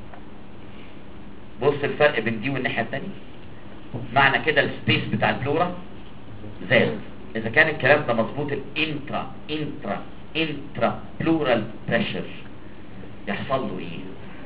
[SPEAKER 1] بص الفرق بين دي والناحيه الثانيه. معنى كده السبيس بتاع البلورا زاد. اذا كان الكلام ده مظبوط، الانترا انترا انترا بلورال بريشر يحصل له ايه؟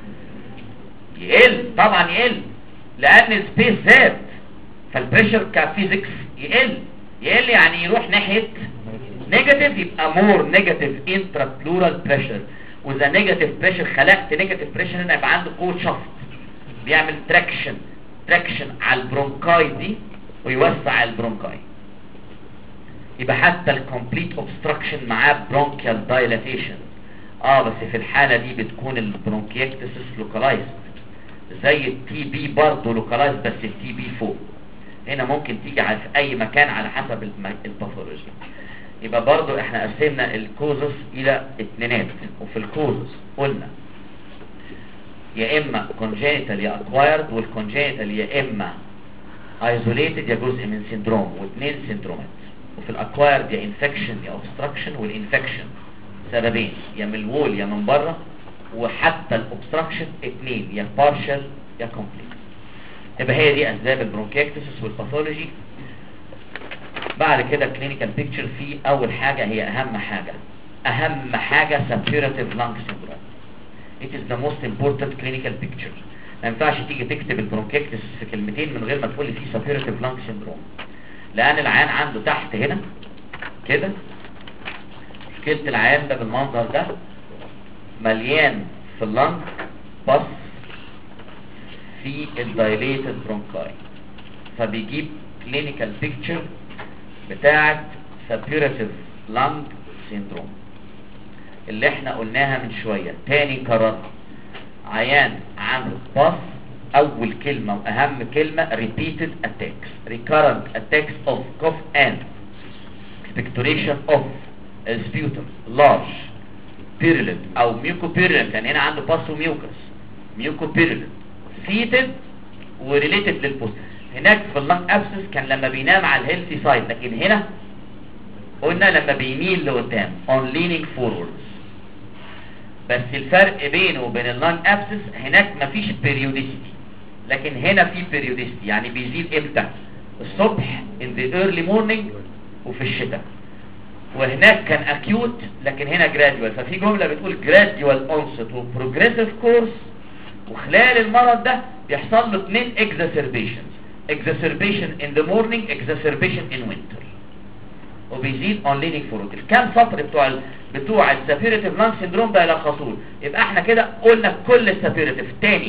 [SPEAKER 1] يقل طبعا، يقل لان السبيس زاد، فالبريشر كفيزيكس يقل. يقل يعني يروح ناحيه نيجاتيف، يبقى مور نيجاتيف انترا بلورال بريشر. واذا نيجاتيف بريشر خلقت نيجاتيف بريشر، هنا يبقى عنده قوه شفط، بيعمل تراكشن تراكشن على البرونكاي دي ويوسع البرونكاي. يبقى حتى الكومبليت اوبستراكشن معاه برونكيال دايلاتيشن. اه بس في الحاله دي بتكون البرونكيكتس لوكالايزد، زي التي بي برضه لوكالايزد، بس التي بي فوق. هنا ممكن تيجي على في اي مكان على حسب الباثولوجي. يبقى برضه احنا قسمنا الكوزس الى اتنينات، وفي الكوزس قلنا يا اما كونجينيتال يا اكوايرد، والكونجينيتال يا اما ايزوليتد يا جزء من سيندروم، واثنين سيندرومات. وفي الاكوايرد يا انفكشن يا اوبستراكشن، والانفكشن سببين، يا من الوول يا من بره، وحتى الاوبستراكشن اثنين، يا بارشل يا كومبليت. يبقى هي دي اسباب البرونكيكتس والباثولوجي. بعد كده كلينيكال بيكتشر. في اول حاجه هي اهم حاجه اهم حاجه سابيوراتيف لانج سيندروم. It is the most important clinical picture. ما ينفعش تيجي تكتب البرونكيكتس في كلمتين من غير ما تقول لي في سابيوراتيف لانج سيندروم، لان العيان عنده تحت هنا كده، مشكله العيان ده بالمنظر ده، مليان في اللنج بس في الدايليتد برونكاي، فبيجيب كلينيكال بيكتشر بتاعت سابيوراتيف لانج سيندروم اللي احنا قلناها من شوية. تاني كرر، عيان عنده باس، اول كلمة واهم كلمة repeated attacks, recurrent attacks of cough and expectoration of sputum large purulent او mucopurulent، يعني هنا عنده باس وميوكس mucopurulent seated وريليتد للبوست. هناك في اللنج ابسس كان لما بينام على الهيلثي سايد، لكن هنا قلنا لما بيميل لقدام on leaning forwards. بس الفرق بينه وبين اللنج ابسس، هناك مفيش periodicity لكن هنا في periodicity، يعني بيزيد امتى؟ الصبح in the early morning وفي الشتاء. وهناك كان acute لكن هنا gradual. ففي جملة بتقول gradual onset و progressive course، وخلال المرض ده بيحصل له اتنين exacerbations، exacerbation in the morning exacerbation in winter، وبيزيد on leaning forward. الكام سطر بتوع ال... بتوع السابيوراتيف لانج سيندروم ده يلخصوه. يبقى احنا كده قلنا كل السابيوراتيف. تاني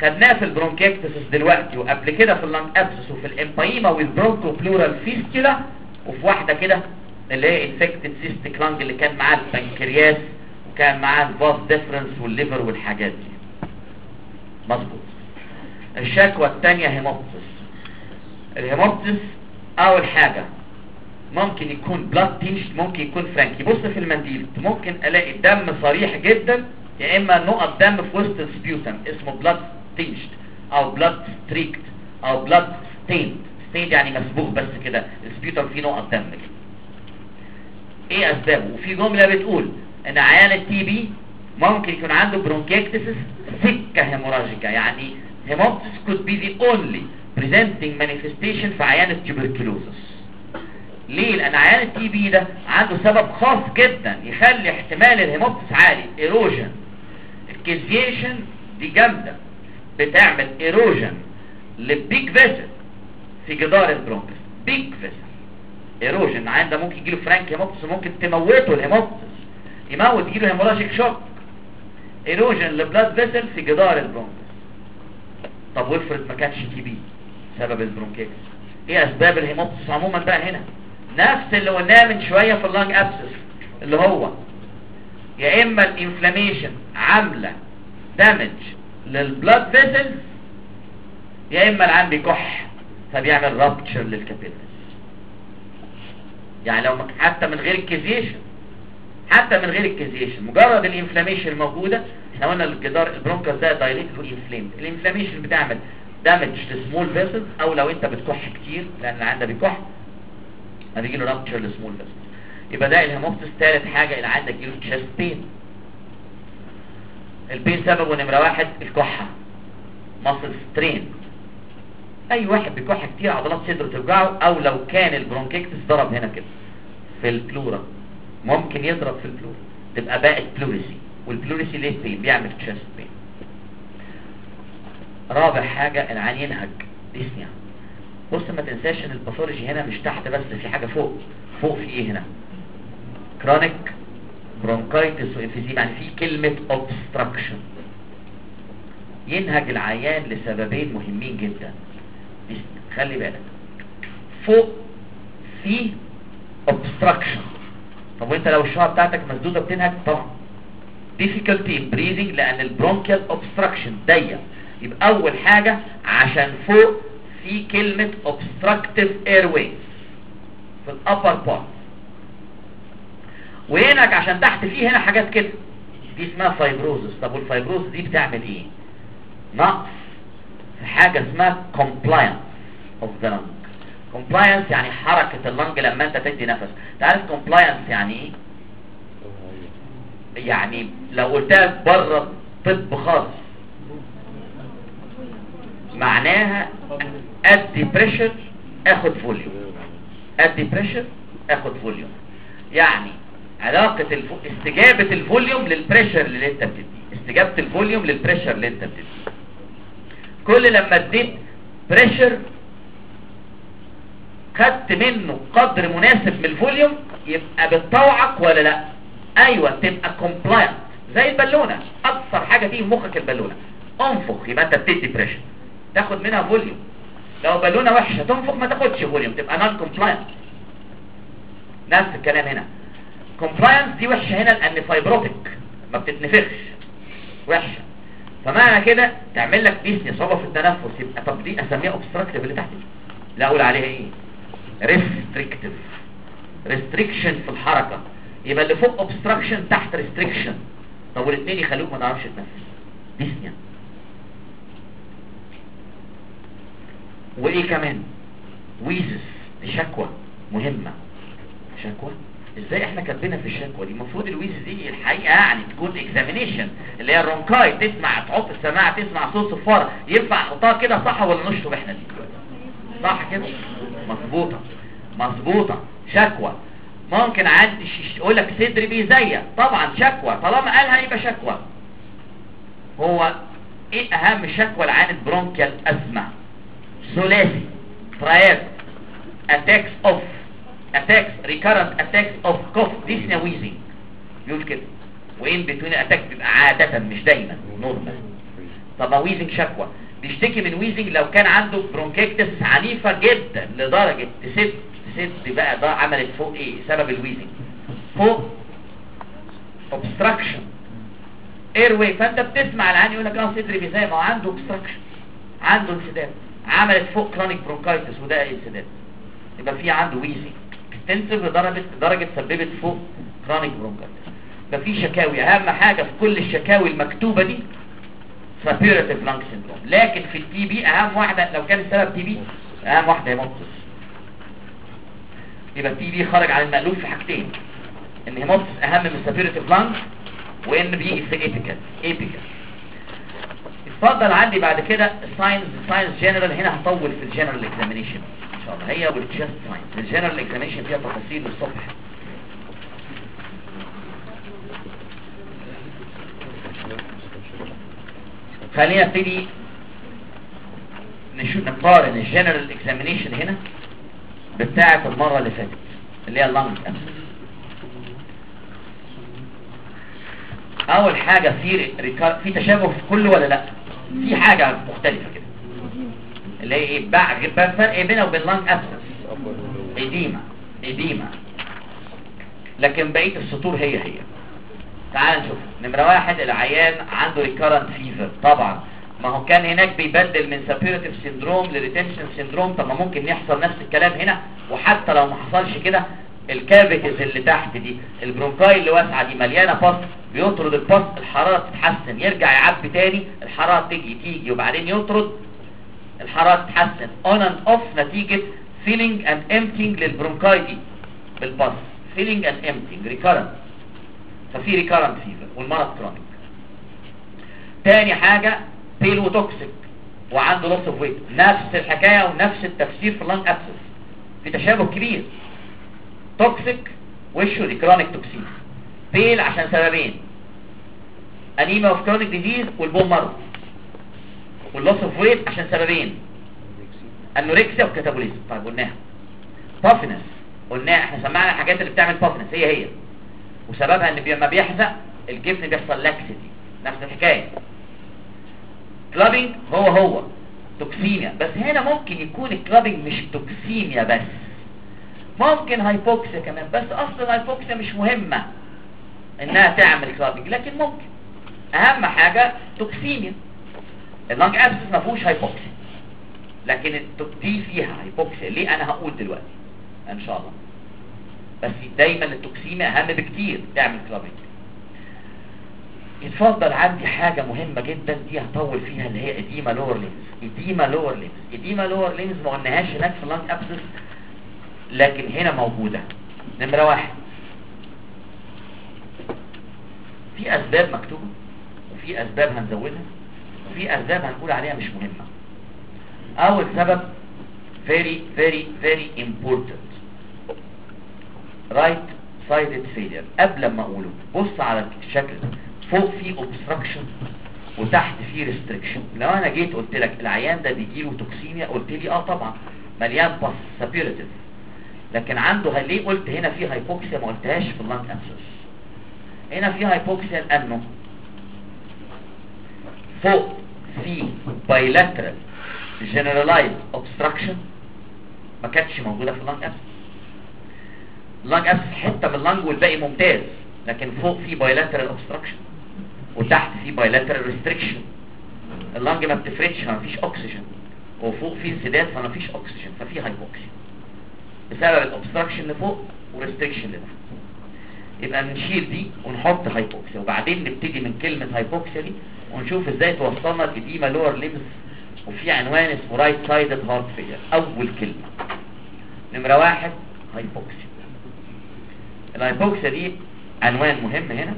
[SPEAKER 1] خدناه في البرونكيكتسس دلوقتي، وقبل كده في اللانج ابسس وفي الامبايما والبرونكو بلورال فيستولا، وفي واحده كده اللي هي انفكتد سيستيك لانج اللي كان معاه البنكرياس وكان معاه الفاس ديفرنس والليفر والحاجات دي. مظبوط. الشكوى الثانيه هيموبتس. الهيموبتس اول حاجه ممكن يكون بلاد تينش، ممكن يكون فرانكي. بص في المنديل ممكن الاقي دم صريح جدا، يا اما نقط دم في وسط السبيوتم اسمه بلاد تينشد او بلاد ستريكت او بلاد ستيند. ستيند يعني مسبوغ بس كده، السبيوتم فيه نقط دم كده. ايه اسبابه؟ وفي جمله بتقول ان عيان التي بي ممكن يكون عنده برونكيكتسس سكه هيموراجيكا، يعني هيموبتس could be the only presenting manifestation في عيان التوبركلوزس. ليه؟ لان عيان التي بي ده عنده سبب خاص جدا يخلي احتمال الهيموبتس عالي، ايروجن. الكيزيشن دي جامده، بتعمل ايروجن للبيج فيسل في جدار البرونكس. بيج فيسل ايروجن، عيان ده ممكن يجيله فرانك هيموبتس، ممكن تموته الهيموبتس، يموت، يجيله هيموراجيك شوك. ايروجن لبلاد فيسل في جدار البرونكس. طب وافرض ما كانش تي بي سبب البرونكيتس، ايه اسباب الهيموبتس عموما بقى هنا؟ نفس اللي قلناه من شويه في اللانج ابسس، اللي هو يا اما الانفلاميشن عامله دامج للبلاد فيسلز، يا اما العام بيكح فبيعمل رابتشر للكابيلز. يعني لو حتى من غير الكيزيشن، حتى من غير الكيزيشن مجرد الانفلاميشن الموجوده، احنا قلنا الجدار البرونكس ده دايليتد وانفليمد، الانفلاميشن بتعمل دامج لسمول فيسلز، او لو انت بتكح كتير لان العيان ده بيكح هتيجي له رابتشر لسمول فيسلز. يبقى ده الهيموبتس. ثالث حاجه اللي عندك يجيله تشست بين. البين سببه نمره واحد الكحه، ماسل سترين. اي واحد بيكح كتير عضلات صدره توجعه، او لو كان البرونكيكتس ضرب هنا كده في البلورا، ممكن يضرب في البلورا تبقى بقت بلوريسي، والبلوريسي ليه بين؟ بيعمل تشست بين. رابع حاجه العين ينهج ديسنيا. بص ما تنساش ان الباثولوجي هنا مش تحت بس، في حاجه فوق. فوق في ايه هنا؟ كرونيك برونكايتس وانفيزيما، يعني في كلمه اوبستراكشن. ينهج العيان لسببين مهمين جدا، خلي بالك. فوق في اوبستراكشن. طب وانت لو الشعر بتاعتك مسدوده بتنهج؟ طبعا difficulty in breathing لان البرونكيال اوبستراكشن ضيق. يبقى اول حاجه عشان فوق في كلمه obstructive airways في الابر بارت، وهناك عشان تحت فيه هنا حاجات كده دي اسمها فايبروزس. طب والفايبروزس دي بتعمل ايه؟ نقص في حاجه اسمها compliance of the lung. compliance يعني حركه اللنج لما انت تدي نفس. تعرف compliance يعني ايه؟ يعني لو قلتها بره طب خالص معناها ادي بريشر اخد فوليوم، ادي بريشر اخد فوليوم. يعني علاقة الفو... استجابة الفوليوم للبريشر اللي انت بتديه، استجابة الفوليوم للبريشر اللي انت بتديه. كل لما اديت بريشر خدت منه قدر مناسب من الفوليوم يبقى بتطوعك ولا لا؟ ايوه تبقى كومبلاينت. زي البالونه، اكثر حاجه فيه مخك البالونه. انفخ يبقى انت بتدي بريشر تاخد منها فوليوم. لو بالونه وحشه تنفخ ما تاخدش فوليوم، تبقى نون كومبلاينت. نفس الكلام هنا. كومبلاينس دي وحشه هنا لان فايبروتيك ما بتتنفخش، وحشه. فمعنى كده تعمل لك ديسني، صعوبه في التنفس. يبقى طب دي اسميها اوبستراكتيف اللي تحت دي، لا اقول عليها ايه؟ ريستريكتيف. ريستريكشن في الحركه. يبقى اللي فوق اوبستراكشن تحت ريستريكشن. طب والاثنين يخلوك ما تعرفش تتنفس، ديسنيا. وايه كمان؟ ويزس، دي شكوى مهمه. شكوى ازاي احنا كاتبينها في الشكوى دي؟ المفروض الويزس دي الحقيقه يعني تكون اكزامينيشن، اللي هي الرونكاي، تسمع تحط السماعه تسمع صوت صفاره. ينفع نحطها كده صح ولا نشطب احنا دي؟ صح كده؟ مظبوطه مظبوطه. شكوى. ممكن عندي يقول لك صدري بيزيق، طبعا شكوى، طالما قالها يبقى شكوى. هو ايه اهم شكوى لعين برونكيال ازمه؟ ثلاثي ترايد اتاكس اوف attacks recurrent attacks of cough dyspnea wheezing، يقول كده. وين بتوين اتاك بيبقى عاده مش دايما نورمال. طب ما ويزنج شكوى، بيشتكي من ويزنج لو كان عنده برونكيكتس عنيفه جدا لدرجه تسد تسد بقى، ده عملت فوق ايه سبب الويزنج؟ فوق obstruction airway. فانت بتسمع العيان يقول لك اه صدري بيزاي، ما هو عنده obstruction، عنده انسداد، عملت فوق كرونيك برونكايتس وده انسداد، يبقى في عنده ويزنج اكستنسيف لدرجه درجه سببت فوق كرونيك برونكايتس. يبقى في شكاوي، اهم حاجه في كل الشكاوي المكتوبه دي سابيراتيف لانج سيندروم. لكن في التي بي اهم واحده لو كان السبب تي بي، اهم واحده هيموبتس. يبقى التي بي خرج عن المألوف في حاجتين، ان هيموبتس اهم من سابيراتيف لانج، وان بيجي في ايبيكال ايبيكال. اتفضل عندي بعد كده الساينز ساينز جنرال. هنا هطول في الجنرال اكزامينيشن ان شاء الله، هي والتشست ساينز. الجنرال اكزامينيشن فيها تفاصيل للصبح. خلينا نبتدي نشوف نقارن الجنرال اكزامينيشن هنا بتاعه المره اللي فاتت اللي هي اللانج ابسس. اول حاجه في ريكار... في تشابه في كله ولا لا؟ في حاجه مختلفه كده اللي هي ايه بقى فرق بينه وبين لانج ابسس؟ اديمه اديمه، لكن بقيه السطور هي هي. تعال نشوف. نمره واحد، العيان عنده ريكارنت فيفر. طبعا ما هو كان هناك بيبدل من سابيراتيف سيندروم لريتنشن سيندروم، طب ما ممكن يحصل نفس الكلام هنا. وحتى لو ما حصلش كده، الكافيتيز اللي تحت دي، البرونكاي اللي واسعه دي مليانه باس، بيطرد الباس، الحراره تتحسن، يرجع يعبي تاني، الحراره تيجي تيجي وبعدين يطرد، الحراره تتحسن اون اند اوف نتيجه فيلينج اند امتينج للبرونكاي دي بالباس، فيلينج اند امتينج ريكارنت. ففي ريكارنت فيفر والمرض كرونيك. تاني حاجه بيل وتوكسيك وعنده لوس اوف ويت، نفس الحكايه ونفس التفسير في اللانج ابسس، في تشابه كبير. توكسيك وشه دي كرونيك توكسيس، بيل عشان سببين، انيميا اوف كرونيك ديزيز والبون مارو، واللوس اوف ويت عشان سببين، انوركسيا وكاتابوليزم. طيب قلناها. بافنس قلناها، احنا سمعنا الحاجات اللي بتعمل بافنس هي هي، وسببها ان لما بيحزق الجفن بيحصل لاكسيتي، نفس الحكايه. كلابينج هو هو توكسيميا، بس هنا ممكن يكون الكلابينج مش توكسيميا بس، ممكن هايبوكسيا كمان، بس اصل الهايبوكسيا مش مهمه انها تعمل كلابينج، لكن ممكن. اهم حاجه توكسيميا. اللانج ابسس ما فيهوش هايبوكسيا، لكن دي فيها هايبوكسيا. ليه؟ انا هقول دلوقتي ان شاء الله. بس دايما التوكسيميا اهم بكتير تعمل كلابينج. يتفضل عندي حاجة مهمة جدا دي هطول فيها، اللي هي اديما لور لينز. اديما لور لينز اديما لور لينز ما قلناهاش هناك في اللانج ابسس، لكن هنا موجودة. نمرة واحد، في اسباب مكتوبة وفي اسباب هنزودها وفي اسباب هنقول عليها مش مهمة. اول سبب very very very important right sided failure. قبل ما اقوله بص على الشكل ده، فوق فيه obstruction وتحت فيه restriction. لو انا جيت قلت لك العيان ده بيجيله توكسيميا، قلت لي اه طبعا مليان باس سابيراتيف، لكن عنده ليه قلت هنا فيه هايبوكسيا ما قلتهاش في اللانج ابسس؟ هنا فيه هايبوكسيا لانه فوق فيه bilateral generalized obstruction ما كانتش موجودة في اللانج ابسس. اللانج ابسس حته من اللانج والباقي ممتاز، لكن فوق في بايلاترال اوبستراكشن وتحت في بايلاترال ريستريكشن. اللانج ما بتفرتش، ما فيش اكسجين، وفوق في انسداد فما فيش اكسجين، ففي هايبوكسيا بسبب الاوبستراكشن اللي فوق والريستريكشن اللي تحت. يبقى نشيل دي ونحط هايبوكسيا، وبعدين نبتدي من كلمه هايبوكسيا دي ونشوف ازاي توصلنا لاديما لور ليمز. وفي عنوان اسمه رايت سايدد هارت فيلير. اول كلمه نمره واحد هايبوكسيا. الهايبوكسيا دي عنوان مهم هنا،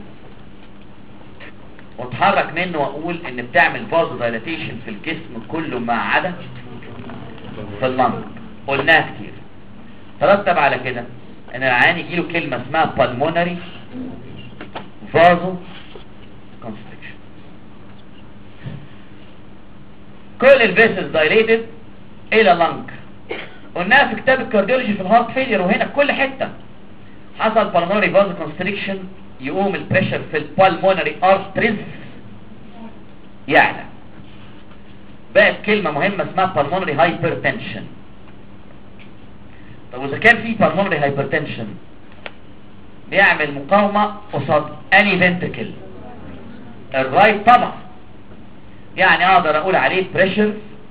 [SPEAKER 1] واتحرك منه واقول ان بتعمل فازو دايلاتيشن في الجسم كله ما عدا في اللنج. قلناها كتير. ترتب على كده ان العيان يجيله كلمه اسمها بالمونري فازو كونستريكشن. كل الفيسلز دايليتد الى لنج. قلناها في كتاب الكارديولوجي في الهارت فيلير، وهنا في كل حته حصل بالمونري فازو كونستريكشن، يقوم البريشر في البالمونري ارتريز يعلى. بقت كلمة مهمة اسمها pulmonary hypertension. طب واذا كان في pulmonary hypertension بيعمل مقاومة قصاد اني فنتركل؟ الرايت طبعا. يعني اقدر اقول عليه pressure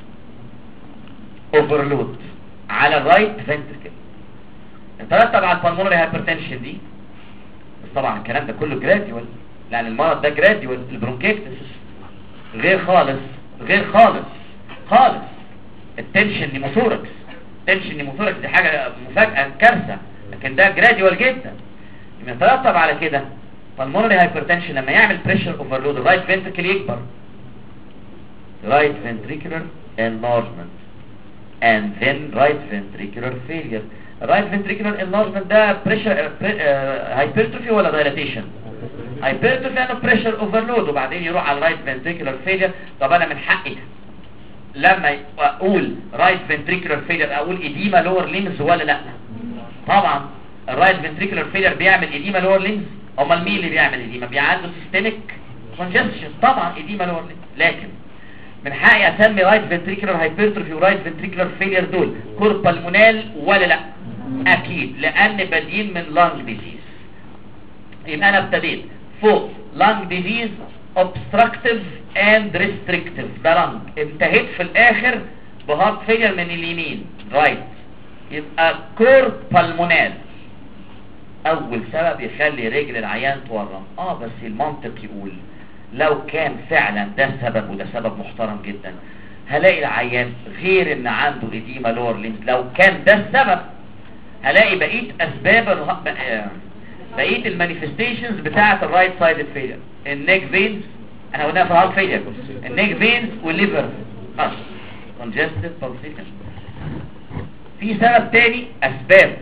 [SPEAKER 1] overload على الرايت فنتركل. يترتب على البلمونري هايبرتنشن دي، بس طبعا الكلام ده كله جراديوال، لان المرض ده جراديوال. البرونكيكتس غير خالص، غير خالص خالص. التنشن نيموثوركس، التنشن نيموثوركس دي حاجه مفاجاه كارثه، لكن ده جراديوال جدا. يترتب على كده pulmonary hypertension لما يعمل pressure overload الرايت ventricle يكبر، right ventricular enlargement and then right ventricular failure. right ventricular enlargement ده pressure uh, hypertrophy ولا dilatation؟ hypertrophy لانه pressure overload وبعدين يروح على right ventricular failure. طب انا من حقي لما اقول right ventricular failure اقول edema lower limbs ولا لا؟ طبعا الرايت فنتريكولار فيلير بيعمل اديما لور لينز. امال مين اللي بيعمل اديما؟ بيعمل سيستميك كونجستشن طبعا اديما لور لينز. لكن من حقي اسمي رايت فنتريكولار هايبرتروفي ورايت فنتريكولار فيلير دول كور بالمونال ولا لا؟ اكيد، لان بادئين من لانج ديزيز. يبقى انا ابتديت فوق لانج ديزيز اوبستراكتيف اند ريستريكتيف ده لانج، انتهيت في الاخر بهارت فيلير من اليمين رايت. يبقى كور بالمونال اول سبب يخلي رجل العيان تورم. اه بس المنطق يقول لو كان فعلا ده السبب وده سبب محترم جدا، هلاقي العيان غير ان عنده اديما لور لينز، لو كان ده السبب هلاقي بقيه اسباب الر... بقيه المانيفستيشنز بتاعه الرايت سايد فيلير. النيك فينز انا قلناها في الهارت فيلير، النيك فينز والليفر خلاص كونجستد بالسيشن. في سبب تاني اسباب.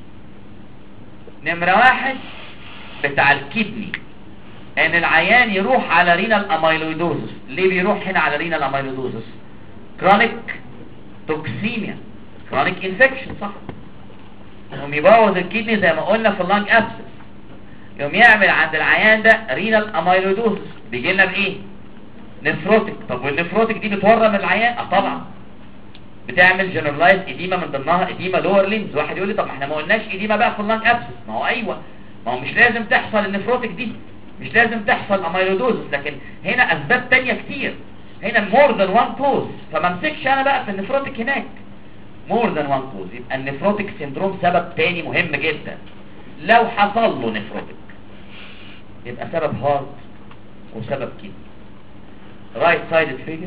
[SPEAKER 1] نمرة واحد بتاع الكدني، ان العيان يروح على رينال اميلويدوزس. ليه بيروح هنا على رينال اميلويدوزس؟ كرونيك توكسيميا، كرونيك انفكشن صح، يوم يبوظ الكدني زي ما قلنا في اللانج ابسس، يوم يعمل عند العيان ده رينال اميلويدوزس. بيجي لنا بايه؟ نفروتك. طب والنفروتك دي بتورم العيان؟ اه طبعا بتعمل جنرالايز اديما من ضمنها اديما لور لينز. واحد يقول لي طب ما احنا ما قلناش اديما بقى في اللانج ابسس. ما هو ايوه، ما هو مش لازم تحصل النفروتك دي، مش لازم تحصل اميلودوزس، لكن هنا اسباب تانية كتير، هنا مور ذان وان كوز. فما امسكش انا بقى في النفروتك هناك، مور ذان وان كوز. يبقى النفروتك سيندروم سبب تاني مهم جدا. لو حصل له نفروتك يبقى سبب هارت وسبب كده رايت سايد فيجر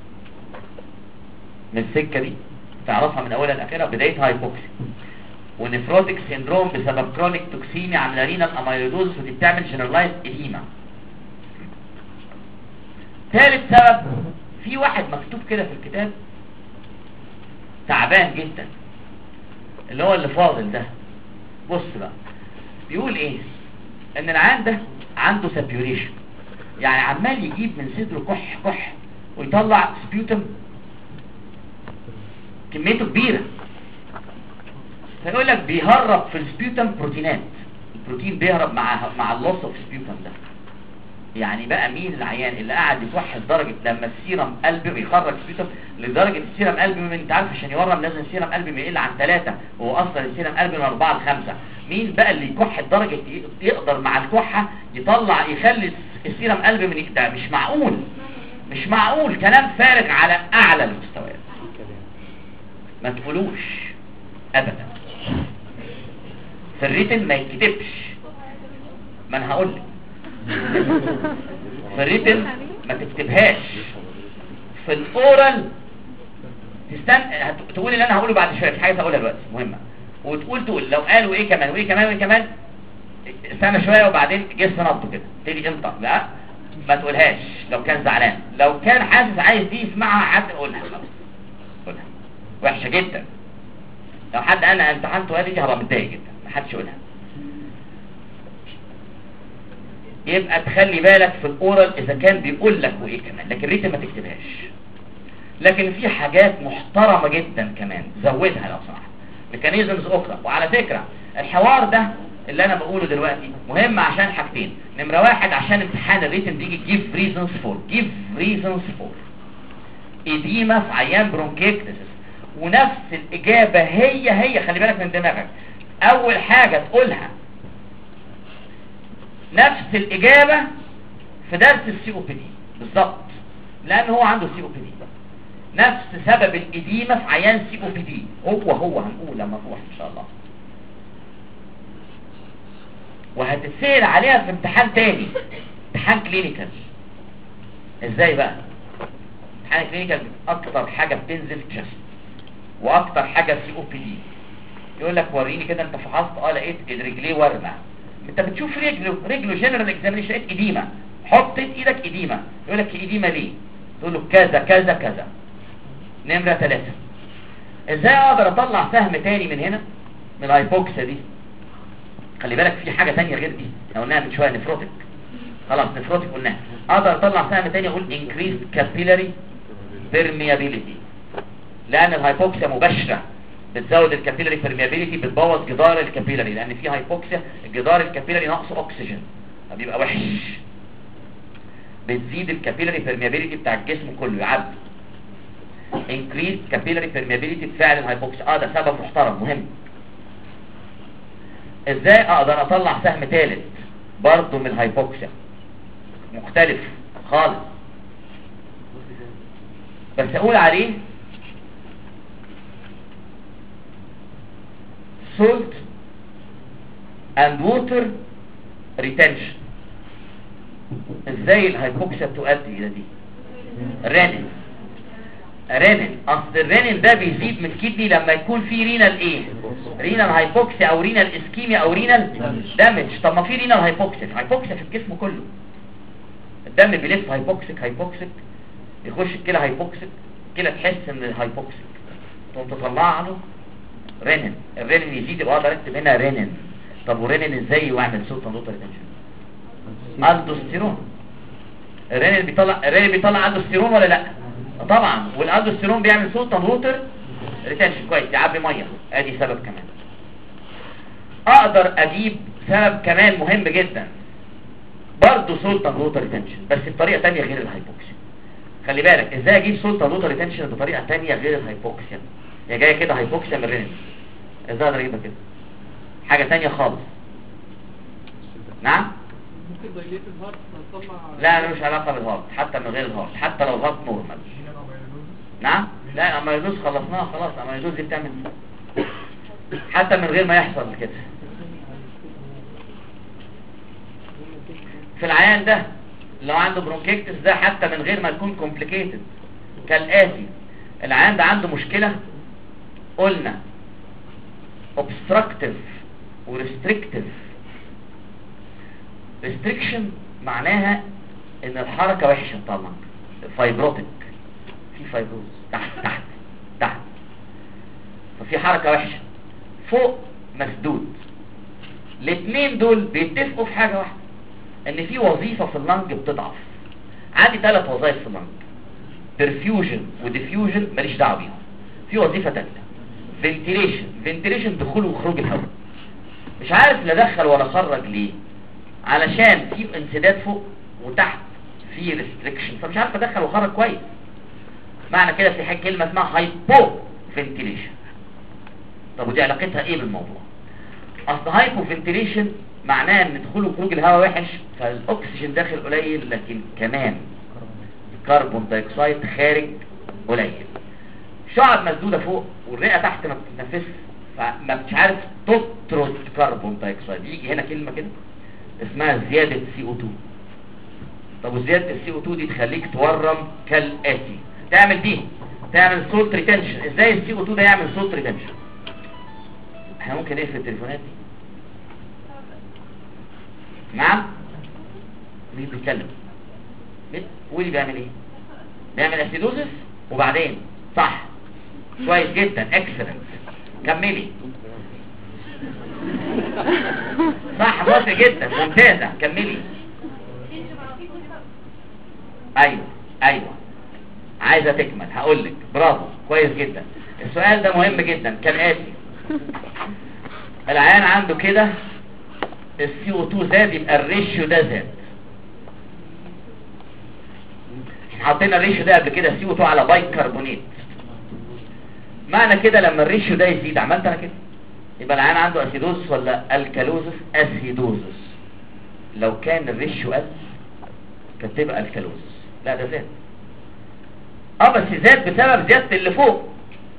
[SPEAKER 1] من السكة دي تعرفها من اولها لاخرها، بدايتها هايبوكسي ونفروتك سيندروم بسبب كرونيك توكسيميا عامله رينال اميلودوزس ودي بتعمل جنرالايز اديما. ثالث سبب في واحد مكتوب كده في الكتاب تعبان جدا اللي هو اللي فاضل ده. بص بقى بيقول ايه؟ ان العيان ده عنده سابيوريشن، يعني عمال يجيب من صدره كح كح ويطلع سبيوتم كميته كبيرة، فيقول لك بيهرب في السبيوتم بروتينات، البروتين بيهرب مع مع اللوس اوف سبيوتم ده. يعني بقى مين العيان اللي قاعد يكح لدرجه لما السيرم قلبه بيخرج سبيوتم لدرجه السيرم قلبه من انت عارف عشان يورم لازم السيرم قلبه ما يقل عن ثلاثة، وهو اصلا السيرم قلبه من أربعة لخمسة. مين بقى اللي يكح لدرجه يقدر مع الكحه يطلع يخلي السيرم قلبه من ده؟ مش معقول، مش معقول، كلام فارغ على اعلى المستويات، ما تقولوش ابدا. في الريتن ما يتكتبش، ما انا هقول لك في الريتن ما تكتبهاش، في الاورال تستنى تقول اللي انا هقوله بعد شويه، في حاجه هقولها دلوقتي مهمه، وتقول تقول لو قالوا ايه كمان وايه كمان وايه كمان استنى شويه وبعدين جس نبضه كده تيجي انطق. لا ما تقولهاش. لو كان زعلان، لو كان حاسس عايز دي يسمعها حد قولها خلاص، قولها وحشه جدا. لو حد انا امتحنته قال دي هبقى متضايق جدا، ما حدش يقولها. يبقى تخلي بالك في الاورال اذا كان بيقول لك وايه كمان، لكن ريت ما تكتبهاش. لكن في حاجات محترمه جدا كمان زودها لو سمحت، ميكانيزمز اخرى. وعلى فكره الحوار ده اللي انا بقوله دلوقتي مهم عشان حاجتين. نمره واحد عشان امتحان الريتن بيجي give reasons for give reasons for اديمه في عيان برونكيكتسس، ونفس الاجابه هي هي، خلي بالك من دماغك، اول حاجه تقولها نفس الاجابه في درس السي او بي دي بالظبط، لان هو عنده سي او بي دي، نفس سبب الاديمه في عيان سي او بي دي هو هو هنقول لما نروح ان شاء الله، وهتتسأل عليها في امتحان تاني، امتحان كلينيكال. ازاي بقى؟ امتحان كلينيكال اكتر حاجه بتنزل تشست، واكتر حاجه سي او بي دي. يقول لك وريني كده انت فحصت، اه لقيت رجليه ورمه، انت بتشوف رجله رجله جنرال اكزامينشن لقيت اديمه، حط ايدك اديمه، يقول لك اديمه ليه؟ تقول له كذا كذا كذا. نمره ثلاثة، ازاي اقدر اطلع سهم تاني من هنا من الهايبوكسيا دي؟ خلي بالك في حاجه ثانيه غير دي، احنا قلناها من شويه، نفروتك، خلاص نفروتك قلناها. اقدر اطلع سهم تاني اقول increased capillary permeability، لان الهايبوكسيا مباشره بتزود الكابيلاري بيرميابيليتي، بتبوظ جدار الكابيلاري، لان في هايبوكسيا الجدار الكابيلاري ناقصه اكسجين فبيبقى وحش، بتزيد الكابيلاري بيرميابيليتي بتاع الجسم كله، يعدي. increased capillary permeability بفعل الهايبوكسيا، اه ده سبب محترم مهم. ازاي اقدر اطلع سهم ثالث برضه من الهايبوكسيا مختلف خالص، بس اقول عليه salt and water retention. ازاي الهايبوكسيا بتؤدي الى دي؟ رينين رينين اصل الرينين ده بيزيد من الكدني لما يكون في رينال ايه؟ رينال هايبوكسيا او رينال اسكيميا او رينال دامج. طب ما في رينال هايبوكسيا، هايبوكسيا في الجسم كله، الدم بيلف هايبوكسيك هايبوكسيك، يخش الكلى هايبوكسيك، الكلى تحس ان الهايبوكسيك تقوم تطلع له رينين، الرينين يزيد يبقى اقدر اكتب هنا رينين. طب ورينين ازاي واعمل صوت نوتر ريتنشن؟ الدوستيرون، الرينين بيطلع الرينين بيطلع الدوستيرون ولا لا؟ طبعا، والالدوستيرون بيعمل صوت روتر ريتنشن كويس، يعبي ميه، ادي سبب كمان. اقدر اجيب سبب كمان مهم جدا برضه صوت روتر ريتنشن بس بطريقه ثانيه غير الهايبوكسيا. خلي بالك ازاي اجيب صوت روتر ريتنشن بطريقه ثانيه غير الهايبوكسيا، هي جايه كده هايبوكسيا من الرينين، ازاي اقدر اجيبها كده حاجه ثانيه خالص؟ نعم
[SPEAKER 2] ممكن دايليت الهارت نطلع.
[SPEAKER 1] لا ملوش علاقه بالهارت، حتى من غير الهارت، حتى لو الهارت نورمال. نعم لا اميلوز خلصناها خلاص، اميلوز دي بتعمل حتى من غير ما يحصل كده. في العيان ده لو عنده برونكيكتس ده حتى من غير ما يكون كومبليكيتد كالاتي، العيان ده عنده مشكله قلنا obstructive وريستريكتيف. ريستريكشن معناها ان الحركه وحشه طبعا، فايبروتيك، في فايبروز تحت تحت تحت، ففي حركه وحشه، فوق مسدود. الاثنين دول بيتفقوا في حاجه واحده، ان في وظيفه في اللنج بتضعف. عندي ثلاث وظائف في اللنج، برفيوجن وديفيوجن ماليش دعوه بيهم، في وظيفه ثالثه فنتيليشن. فنتيليشن دخول وخروج الهواء، مش عارف لا دخل ولا خرج ليه، علشان في انسداد فوق وتحت في ريستريكشن، فمش عارف ادخل وخرج كويس. معنى كده في حاجه كلمه اسمها هايبو فنتيليشن. طب ودي علاقتها ايه بالموضوع؟ اصل هايبو فنتيليشن معناه ان دخول وخروج الهواء وحش، فالاكسجين داخل قليل، لكن كمان الكربون دايوكسيد خارج قليل. شعب مسدوده فوق والرئه تحت ما بتتنفسش، فما مش عارف تطرد كربون دايوكسيد. يجي هنا كلمه كده اسمها زياده سي او اتنين. طب وزياده السي او اتنين دي تخليك تورم كالاتي، تعمل دي تعمل سولت ريتنشن. ازاي السي او اتنين ده يعمل سولت ريتنشن؟ احنا ممكن نقفل التليفونات دي. نعم مين بيتكلم؟ قولي بيعمل ايه؟ بيعمل اسيدوزس وبعدين صح كويس جدا اكسلنت، كملي صح موافق جدا ممتازه كملي. ايوه ايوه عايزه تكمل، هقول لك برافو كويس جدا. السؤال ده مهم جدا كالاتي، العيان عنده كده السي او اتنين زاد، يبقى الريشيو ده زاد. حطينا الريشيو ده قبل كده سي او اتنين على بايكربونات. معنى كده لما الريشيو ده يزيد عملت انا كده يبقى العيان عنده اسيدوزس ولا الكالوزس؟ اسيدوزس. لو كان الريشيو قل كانت تبقى الكالوزس. لا ده زاد. اه بس زاد بسبب زياده اللي فوق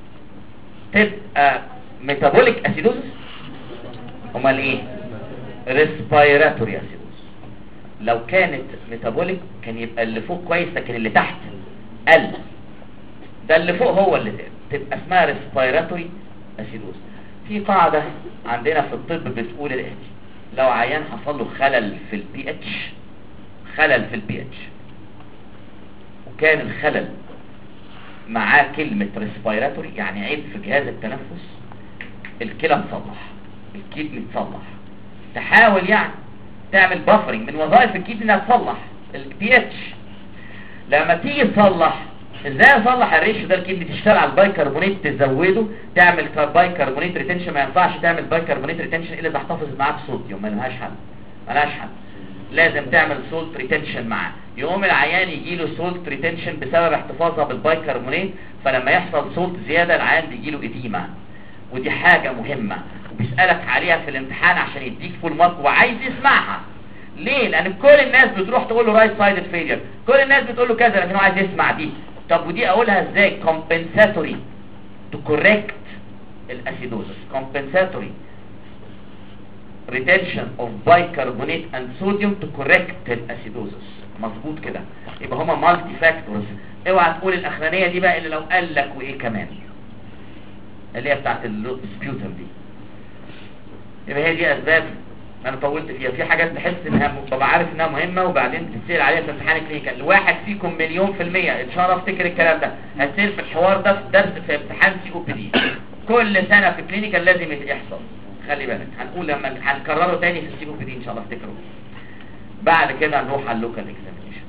[SPEAKER 1] تبقى ميتابوليك اسيدوزس. امال ايه؟ ريسبيراتوري اسيدوزس. لو كانت ميتابوليك كان يبقى اللي فوق كويس لكن اللي تحت قل. ده اللي فوق هو اللي زاد، تبقى اسمها ريسبيراتوري اسيدوزس. في قاعده عندنا في الطب بتقول الاتي: لو عيان حصل له خلل في البي اتش، خلل في البي اتش وكان الخلل معاه كلمة ريسبيراتوري يعني عيب في جهاز التنفس، الكلى تصلح، الكدني تصلح، تحاول يعني تعمل بافرنج من وظائف الكدني انها تصلح البي اتش. لما تيجي تصلح، ازاي اصلح الريشيو ده؟ الكدني تشتغل على البايكربونات تزوده، تعمل بايكربونات ريتنشن. ما ينفعش تعمل بايكربونات ريتنشن الا اذا احتفظ معاك صوديوم، ما لهاش حل، ما لهاش حل. لازم تعمل سولت ريتنشن معاه. يقوم العيان يجي له سولت ريتنشن بسبب احتفاظها بالبايكربونات، فلما يحصل سولت زياده العيان بيجي له اديمه. ودي حاجه مهمه وبيسالك عليها في الامتحان عشان يديك فول مارك وعايز يسمعها. ليه؟ لان كل الناس بتروح تقول له رايت سايدد فيلير، كل الناس بتقول له كذا، لكن هو عايز يسمع دي. طب ودي اقولها ازاي؟ compensatory to correct الاسيدوزس. compensatory retention of bicarbonate and sodium to correct الاسيدوزس. مظبوط كده. يبقى هما مالتي فاكتورز. اوعى تقول الاخرانيه دي بقى اللي لو قال لك وايه كمان اللي هي بتاعت السبيوتم دي. يبقى هي دي اسباب انا طولت فيها. في حاجات بحس انها ببقى عارف انها مهمه وبعدين تتسال عليها في امتحان كلينيكال. الواحد فيكم مليون في الميه ان شاء الله افتكر الكلام ده، هتسال في الحوار ده في درس في امتحان سي او بي دي كل سنه في كلينيكال لازم يحصل. خلي بالك هنقول لما هنكرره تاني في السي او بي دي ان شاء الله افتكره. بعد كده هنروح على اللوكال اكزامينشن.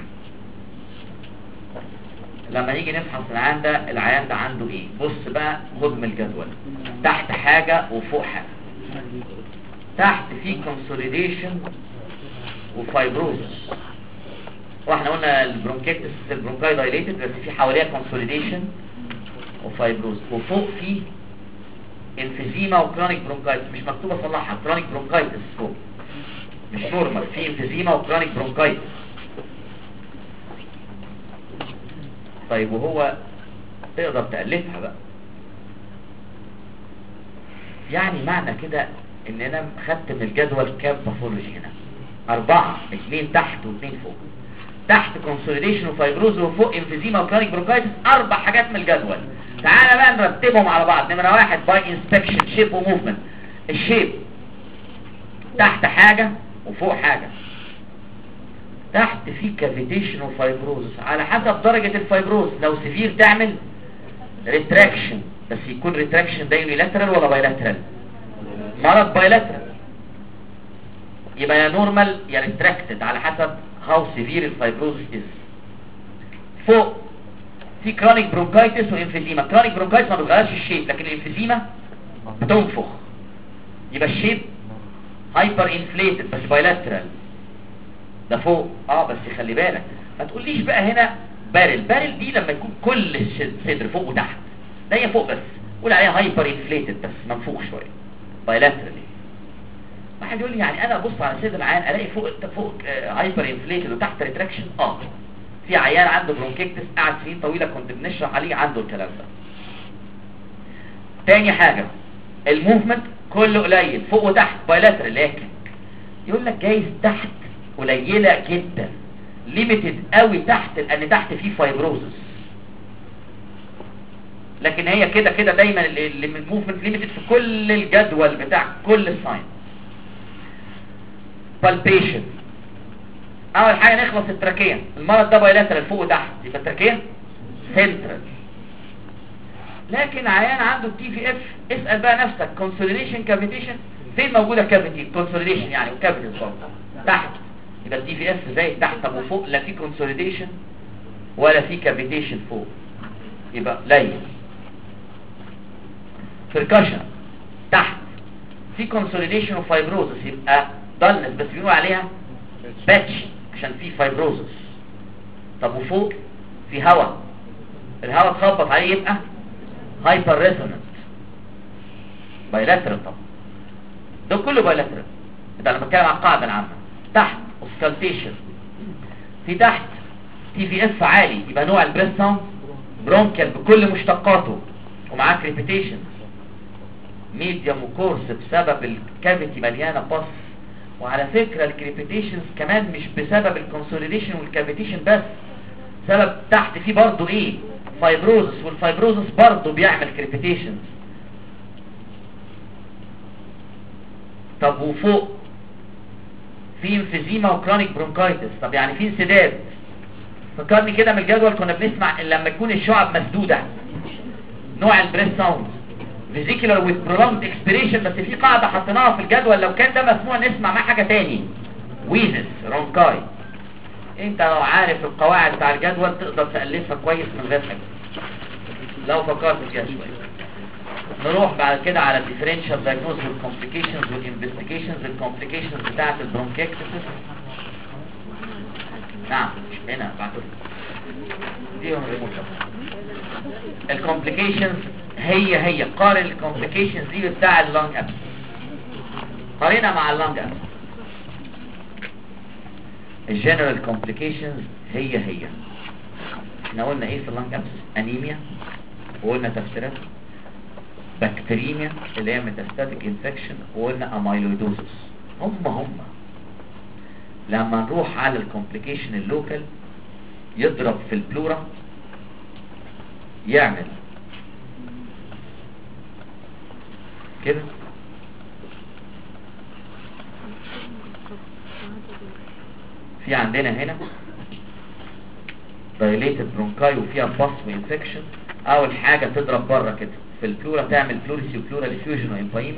[SPEAKER 1] لما نيجي نفحص العيان ده، العيان ده عنده ايه؟ بص بقى خد من الجدول، تحت حاجه وفوق حاجه. تحت في كونسوليديشن وفايبروزس، واحنا قلنا البرونكيتس البرونكاي دايليتد بس في حواليها كونسوليديشن وفايبروزس. وفوق في انفيزيما وكرونيك برونكايتس. مش مكتوبه صلحها، كرونيك برونكايتس فوق مش نورمال، في انفيزيما وكرونيك برونكايتس. طيب وهو تقدر تألفها بقى، يعني معنى كده ان انا خدت من الجدول كام باثولوجي هنا؟ اربعة، اثنين تحت واثنين فوق. تحت كونسوليديشن وفايبروز وفوق انفيزيما وكرونيك برونكايتس، اربع حاجات من الجدول. تعالى بقى نرتبهم على بعض. نمرة واحد باي انسبكشن شيب وموفمنت. الشيب تحت حاجة وفوق حاجة. تحت في كافيتيشن وفايبروزس على حسب درجة الفايبروز. لو سيفير تعمل ريتراكشن، بس يكون ريتراكشن ده يونيلاترال ولا بايلاترال؟ مرض بايلاترال، يبقى يا نورمال يا ريتراكتد على حسب هاو سيفير الفايبروزس از. فوق في كرونيك برونكايتس وانفيزيما. كرونيك برونكايتس ما بتغيرش الشيب، لكن الانفيزيما بتنفخ، يبقى الشيب هايبر انفليتد بس بايلاترال. ده فوق. اه بس خلي بالك ما تقوليش بقى هنا بارل. بارل دي لما يكون كل الصدر فوق وتحت، ده هي فوق بس، قول عليها هايبر انفليتد بس منفوخ شويه بايلاترال. واحد يقول لي يعني انا ابص على صدر العيان الاقي فوق فوق هايبر انفليتد وتحت ريتراكشن. اه في عيان عنده برونكيكتس قعد سنين طويله كنت بنشرح عليه عنده الكلام ده. تاني حاجه الموفمنت كله قليل فوق وتحت بايلاترال، لكن يقول لك جايز تحت قليله جدا، ليميتد قوي تحت لان تحت فيه فايبروزس، لكن هي كده كده دايما الموفمنت ليميتد في كل الجدول بتاع كل الساين. بالبيشن اول حاجه نخلص التراكيه. المرض ده بايلاترال فوق وتحت، يبقى التراكيه سنترال. لكن عيان عنده التي في اف، اسال بقى نفسك كونسوليديشن كافيتيشن فين موجوده؟ كافيتي كونسوليديشن يعني وكافيتي تحت، يبقى التي في اف زي تحت. طب وفوق لا في كونسوليديشن ولا في كافيتيشن فوق، يبقى قليل. بركشن تحت في كونسوليديشن وفايبروزس، يبقى ضلنس بس بيقولوا عليها باتش عشان في فايبروزس. طب وفوق في هواء، الهواء تخبط عليه يبقى هايبر ريزونانت بايلاترال. طبعا ده كله بايلاترال. ده انا بتكلم عن القاعده العامه. تحت اوسكالتيشن، في تحت تي في اس عالي، يبقى نوع البريس ساوند برونكيال بكل مشتقاته ومعاه كريبيتيشن. ميديوم وكورس بسبب الكافيتي مليانه باس. وعلى فكره الكريبيتيشنز كمان مش بسبب الكونسوليديشن والكافيتيشن بس، سبب تحت فيه برضه ايه؟ فايبروزس، والفايبروزس برضه بيعمل كريبيتيشنز. طب وفوق في انفيزيما وكرونيك برونكايتس. طب يعني في انسداد. فكرني كده من الجدول كنا بنسمع ان لما يكون الشعب مسدوده نوع البريس ساوند فيزيكولار ويز برولونجد اكسبيريشن. بس في قاعده حطيناها في الجدول لو كان ده مسموع نسمع معاه حاجه تاني، ويزس رونكاي. انت لو عارف القواعد بتاع الجدول تقدر تالفها كويس من غير حاجه لو فكرت فيها شويه. نروح بعد كده على الديفرنشال دايجنوز والكومبليكيشنز والانفستيجيشنز. الكومبليكيشنز بتاعه البرونكيكتسس. نعم هنا بعتوا دي هم ريموت. الكومبليكيشنز هي هي قارن الكومبليكيشنز دي بتاع اللونج ابس، قارنها مع اللونج ابس. الجنرال كومبليكيشنز هي هي. احنا قلنا ايه في اللونج ابس؟ انيميا، وقلنا تفسيرات بكتيريميا اللي هي ميتاستاتيك انفكشن، وقلنا اميلويدوزس. هم هم لما نروح على الكومبليكيشن اللوكال يضرب في البلورا يعمل كده في عندنا هنا دايليتد برونكاي وفيها باس وانفكشن. اول حاجه تضرب بره كده في البلورا تعمل بلوريسي وبلورال افيوجن وامبايما،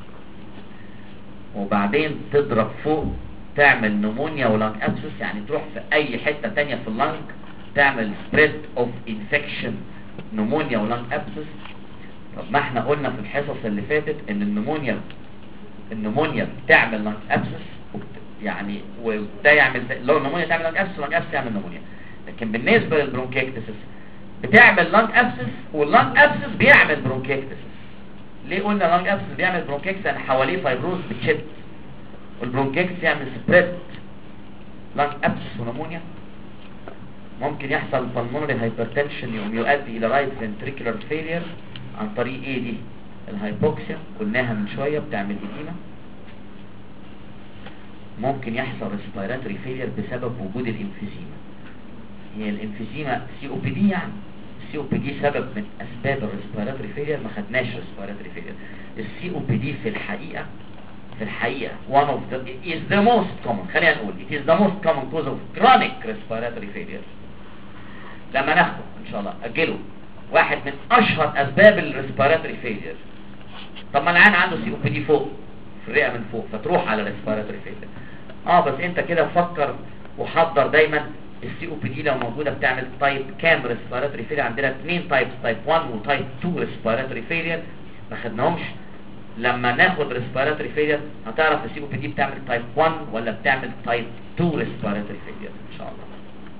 [SPEAKER 1] وبعدين تضرب فوق تعمل نمونيا ولانج ابسس، يعني تروح في اي حته تانية في اللانج تعمل سبريد اوف انفكشن نمونيا ولانج ابسس. طب ما احنا قلنا في الحصص اللي فاتت ان النمونيا النمونيا بتعمل لانج ابسس، يعني وده يعمل لو النمونيا تعمل لانج ابسس واللانج ابسس يعمل نمونيا. لكن بالنسبه للبرونكيكتسس بتعمل لانج ابسس واللانج ابسس بيعمل برونكيكتسس. ليه قلنا لانج ابسس بيعمل برونكيكتس؟ لان حواليه فايبروز بتشد، والبرونكيكتس يعمل سبريد لانج ابسس ونمونيا. ممكن يحصل بالمونري هايبرتنشن يوم يؤدي الى رايت فنتريكولار فيلير عن طريق ايه دي؟ الهايبوكسيا، قلناها من شويه بتعمل اديمه. ممكن يحصل ريسبيراتوري فيلير بسبب وجود الانفيزيما. هي الانفيزيما سي او بي دي، يعني السي او بي دي سبب من اسباب الريسبيراتوري فيلير. ما خدناش ريسبيراتوري فيلير. السي او بي دي في الحقيقه في الحقيقه one of the is the most common، خلينا نقول it is the most common cause of chronic respiratory failure. لما ناخده ان شاء الله اجله واحد من اشهر اسباب الريسبيراتوري فيلير. طب ما العيان عنده سي او بي دي فوق في الرئه من فوق فتروح على الريسبيراتوري فيلير. اه بس انت كده فكر وحضر دايما السي او بي دي لو موجوده بتعمل تايب كام ريسبيراتوري فيلير؟ عندنا اثنين تايبس، تايب واحد وتايب اتنين ريسبيراتوري فيلير ما خدناهمش. لما ناخد ريسبيراتوري فيلير هتعرف السي او بي دي بتعمل تايب واحد ولا بتعمل تايب اتنين ريسبيراتوري فيلير ان شاء الله.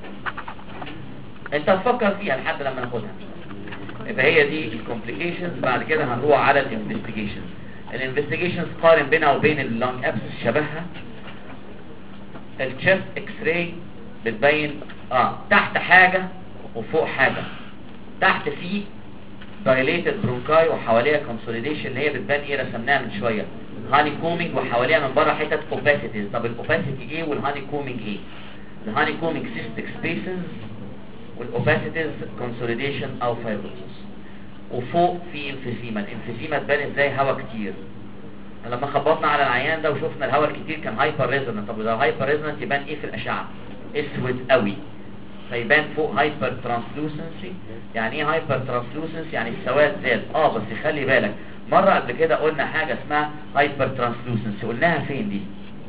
[SPEAKER 1] انت هتفكر فيها لحد لما ناخدها. يبقى هي دي الكومبليكيشنز. بعد كده هنروح على الانفستيجيشنز. الانفستيجيشنز قارن بينها وبين اللونج ابسس شبهها. التشست اكس راي بتبين اه تحت حاجه وفوق حاجه. تحت فيه دايليتد برونكاي وحواليها كونسوليديشن اللي هي بتبان ايه رسمناها من شويه، هاني كومينج، وحواليها من بره حتت اوباسيتيز. طب الاوباسيتي ايه والهاني كومينج ايه؟ الهاني كومينج سيستيك سبيسز والاوباسيتيز كونسوليديشن او فايبروسس. وفوق في انفيزيما. الانفيزيما تبان ازاي؟ هواء كتير. لما خبطنا على العيان ده وشفنا الهواء الكتير كان هايبر ريزونانت. طب لو هايبر ريزونانت يبان ايه في الاشعه؟ اسود قوي، فيبان فوق هايبر ترانسلوسنسي. يعني ايه هايبر ترانسلوسنسي؟ يعني السواد زاد. اه بس خلي بالك مره قبل كده قلنا حاجه اسمها هايبر ترانسلوسنسي. قلناها فين دي؟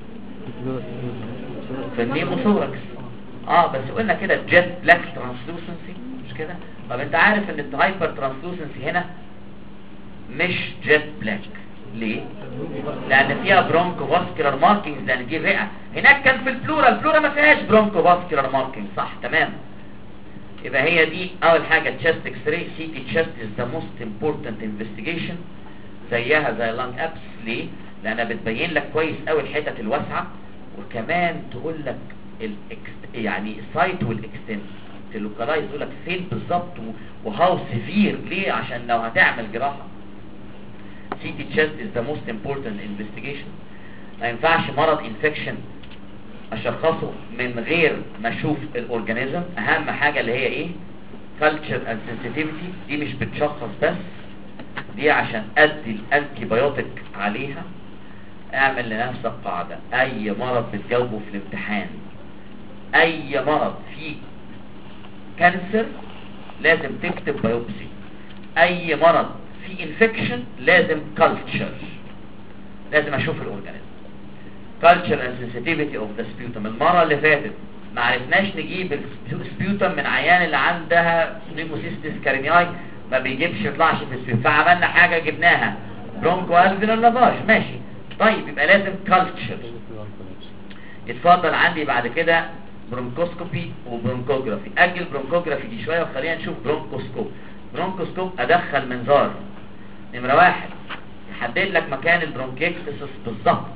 [SPEAKER 1] في النيموثوركس. اه بس قلنا كده جيت بلاك ترانسلوسنسي مش كده؟ طب انت عارف ان الهايبر ترانسلوسنسي هنا مش جيت بلاك. ليه؟ لان فيها برونكو فاسكولار ماركينجز، لان دي الرئه. هناك كان في البلورا، البلورا ما فيهاش برونكو فاسكولار ماركينج، صح؟ تمام. يبقى هي دي اول حاجه تشست اكس راي. سي تي تشست از ذا موست امبورتنت انفستيجيشن، زيها زي اللانج ابس. ليه؟ لانها بتبين لك كويس قوي الحتت الواسعه، وكمان تقول لك الاكست يعني السايت والاكستنت تلوكالايز، تقول لك فين بالظبط وهاو سيفير. ليه؟ عشان لو هتعمل جراحه. سي تي تشست از ذا موست امبورتنت انفستيجيشن. ما ينفعش مرض انفكشن اشخصه من غير ما اشوف الاورجانيزم. اهم حاجه اللي هي ايه؟ كلتشر اند سنسيتيفيتي. دي مش بتشخص بس، دي عشان ادي الانتي بايوتيك عليها. اعمل لنفسك قاعده، اي مرض بتجاوبه في الامتحان، اي مرض فيه كانسر لازم تكتب بايوبسي، اي مرض فيه انفكشن لازم كلتشر، لازم اشوف الاورجانيزم. culture and sensitivity of the sputum. المرة اللي فاتت ما عرفناش نجيب السبيوتم من عيان اللي عندها نيموسيستس كارينياي، ما بيجيبش يطلعش في السبيوتم، فعملنا حاجة جبناها برونكو الفينال لافاج. ماشي، طيب يبقى لازم culture. يتفضل عندي بعد كده برونكوسكوبي وبرونكوجرافي. اجل برونكوجرافي دي شوية وخلينا نشوف برونكوسكوب. برونكوسكوب ادخل منظار نمرة واحد يحدد لك مكان البرونكيكتسس بالظبط،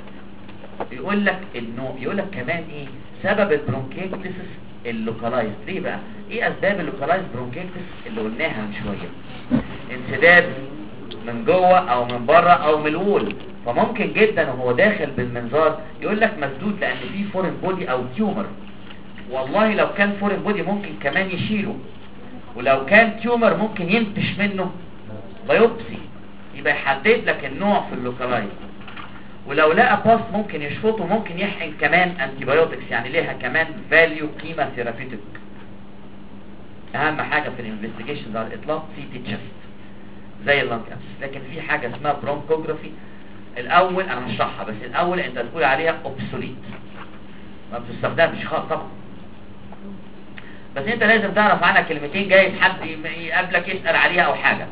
[SPEAKER 1] يقول لك انه يقول لك كمان ايه سبب البرونكيكتسس اللوكالايز. ليه بقى؟ ايه اسباب اللوكالايز برونكيكتس اللي قلناها من شويه؟ انسداد من جوه او من بره او من الول. فممكن جدا وهو داخل بالمنظار يقول لك مسدود لان في فورين بودي او تيومر. والله لو كان فورين بودي ممكن كمان يشيله، ولو كان تيومر ممكن ينتش منه بايوبسي، يبقى يحدد لك النوع في اللوكالايز. ولو لقى باس ممكن يشفطه، ممكن يحقن كمان انتي بايوتكس، يعني ليها كمان فاليو قيمه ثيرابيوتيك. اهم حاجه في الانفستيجيشنز على الاطلاق سي تي تشست زي اللانج ابس. لكن في حاجه اسمها برونكوجرافي. الاول انا هشرحها، بس الاول انت تقول عليها اوبسوليت، ما بتستخدمش خالص طبعا، بس انت لازم تعرف عنها كلمتين، جايز حد يقابلك يسال عليها او حاجه.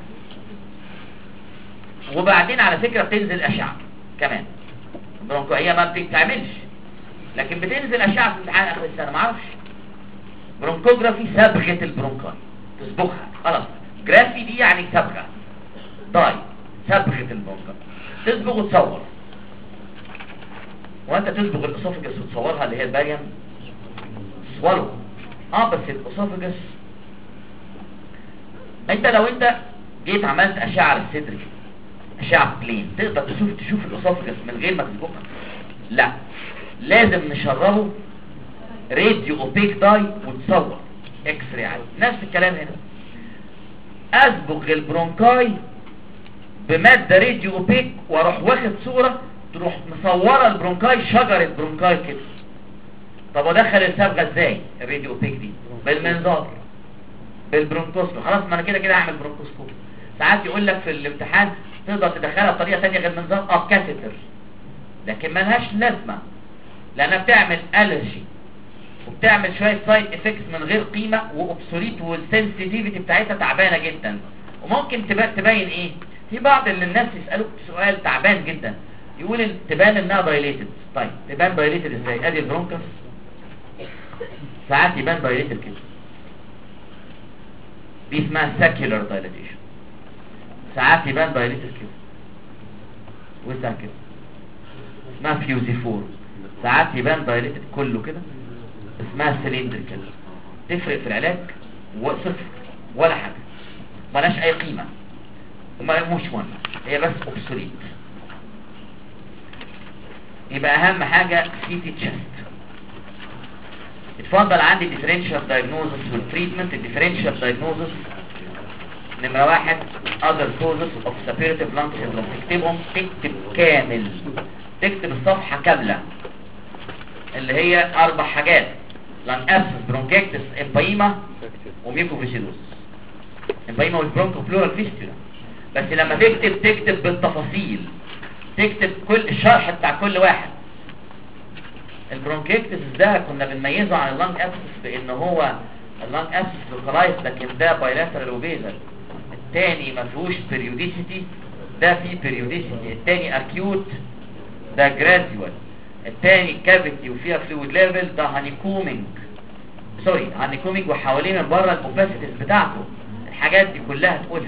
[SPEAKER 1] وبعدين على فكره بتنزل اشعه كمان برونكو، هي ما بتتعملش لكن بتنزل اشعه في امتحان اخر السنه. ما اعرفش برونكوجرافي صبغه البرونكاي، تصبغها خلاص. جرافي دي يعني صبغه، طيب صبغه البرونكاي، تصبغ وتصور. وانت تصبغ الاسوفجس وتصورها اللي هي الباريم سوالو. اه بس الاسوفجس انت لو انت جيت عملت اشعه على الصدر كده، اشعه بلين، تقدر تشوف تشوف الاسوفجس من غير ما تصبغها؟ لا، لازم نشربه راديو اوبيك داي وتصور اكس راي عادي. نفس الكلام هنا، اصبغ البرونكاي بماده راديو اوبيك واروح واخد صوره تروح مصوره البرونكاي، شجره برونكاي كده. طب ادخل الصبغه ازاي الراديو اوبيك دي؟ بالمنظار، بالبرونكوسكوب. خلاص ما انا كده كده هعمل برونكوسكوب. ساعات يقول لك في الامتحان تقدر تدخلها بطريقه ثانيه غير المنظار، اه كاثيتر، لكن ملهاش لازمه لانها بتعمل الرجي وبتعمل شويه سايد افكتس من غير قيمه واوبسوليت، والسنسيتيفيتي بتاعتها تعبانه جدا. وممكن تبين ايه؟ في بعض اللي الناس يسالوك سؤال تعبان جدا، يقول ان تبان انها دايليتد. طيب تبان دايليتد ازاي؟ ادي البرونكس ساعات يبان دايليتد كده، دي اسمها ساكيولار دايليتيشن. ساعات يبان دايليتد كده وسع كده، اسمها فيوزيفور. ساعات يبان دايليتد كله كده، اسمها سلندريكال. تفرق في العلاج وصفر ولا حاجه، مالهاش اي قيمه وما مش مهم، هي بس اوبسوليت. يبقى اهم حاجه سي تي تشست. اتفضل عندي ديفرنشال دايجنوزس والتريتمنت. الديفرنشال دايجنوزس نمره واحد other causes of suppurative lung syndrome. تكتبهم، تكتب كامل، تكتب الصفحه كامله اللي هي اربع حاجات: لان ابسس، برونكيكتس، امبايما، وميوكوفيسيدوس. امبايما والبرونكو بلورال فيستولا. بس لما تكتب تكتب بالتفاصيل، تكتب كل الشرح بتاع كل واحد. البرونكيكتس ده كنا بنميزه عن اللانج ابسس بان هو اللانج ابسس لوكالايز، لكن ده بايلاترال وبيزل. الثاني ما فيهوش بيريوديسيتي، ده فيه بيريوديسيتي. الثاني اكيوت، ده جراديوال. الثاني كافيتي وفيها فلويد ليفل، ده هانيكومينج. سوري هانيكومينج وحواليه من بره الاوباسيتيز بتاعته. الحاجات دي كلها تقولها.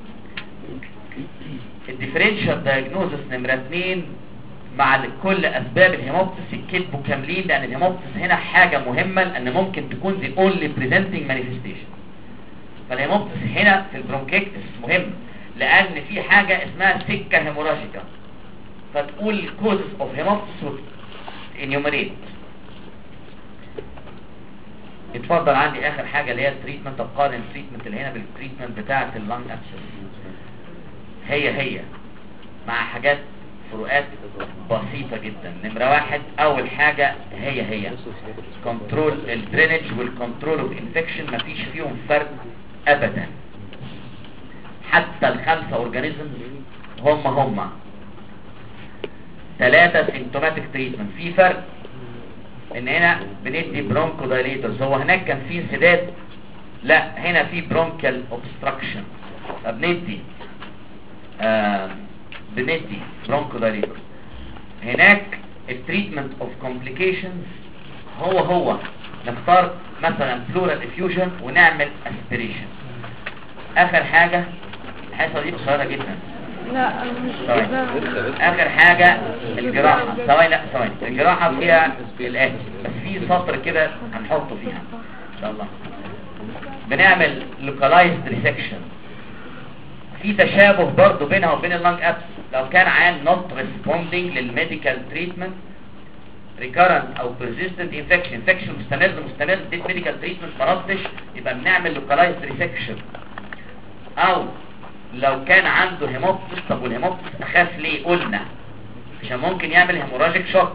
[SPEAKER 1] الديفرنشال دايجنوزس نمرة اتنين مع كل اسباب الهيموبتس يتكتبوا كاملين، لان الهيموبتس هنا حاجة مهمة، لان ممكن تكون دي اونلي بريزنتنج مانيفستيشن. فالهيموبتس هنا في البرونكيكتس مهم، لان في حاجة اسمها سكة هيموراجيكا، فتقول causes of هيموبتس انيومريت. اتفضل. عندي اخر حاجة اللي هي التريتمنت. اقارن التريتمنت اللي هنا بالتريتمنت بتاعة اللانج ابسس، هي هي مع حاجات فروقات بسيطة جدا. نمرة واحد، اول حاجة هي هي كنترول الدرينج والكنترول اوف انفكشن، مفيش فيهم فرق ابدا. حتى الخمسة اورجانيزمز هم هم. ثلاثة سيمتوماتيك تريتمنت. في فرق ان هنا بندي برونكو دايليترز، هو هناك كان في انسداد، لا هنا في برونكال اوبستراكشن، فبندي آه بندي برونكو دايليترز. هناك التريتمنت اوف كومبليكيشنز هو هو، نختار مثلا بلورال افيوجن ونعمل اسبريشن. اخر حاجة الحصة دي قصيرة جدا.
[SPEAKER 3] لا مش
[SPEAKER 1] ثواني. اخر حاجة الجراحة. ثواني لا ثواني. الجراحة فيها الاتي، بس في سطر كده هنحطه فيها ان شاء الله. بنعمل localized resection. في تشابه برضو بينها وبين اللانج ابس. لو كان عيان not responding للميديكال تريتمنت، recurrent او persistent infection infection مستمر مستمر دي ميديكال تريتمنت ما ردش، يبقى بنعمل localized resection. او لو كان عنده هيموبتس. طب والهيموبتس اخاف ليه؟ قلنا عشان ممكن يعمل هيموراجيك شوك،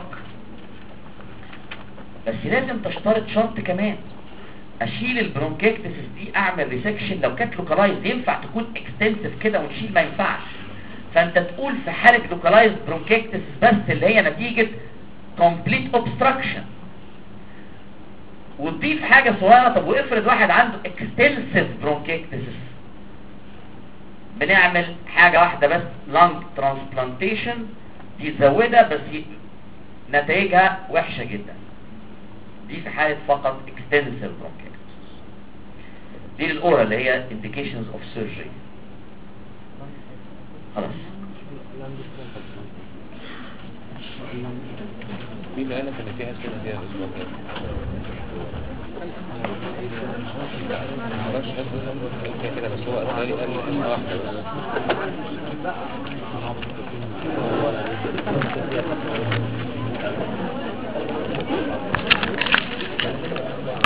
[SPEAKER 1] بس لازم تشترط شرط كمان، اشيل البرونكيكتس دي اعمل ريسكشن. لو كانت لوكالايزد ينفع تكون اكستنسيف كده ونشيل، ما ينفعش. فانت تقول في حالة لوكالايزد برونكيكتس بس اللي هي نتيجة كومبليت اوبستراكشن، وتضيف حاجة صغيرة. طب وافرض واحد عنده اكستنسيف برونكيكتس، بنعمل حاجة واحدة بس لانج ترانسبلانتيشن، دي تزودها بس نتائجها وحشة جدا. دي في حالة فقط extensive bronchitis. دي الأورا اللي هي indications of surgery. خلاص.
[SPEAKER 4] مين قال لك ان في اسئله فيها الاسبوع ده؟ معرفش اسئله كده، بس هو قال لي قال لي اسئله واحده بس.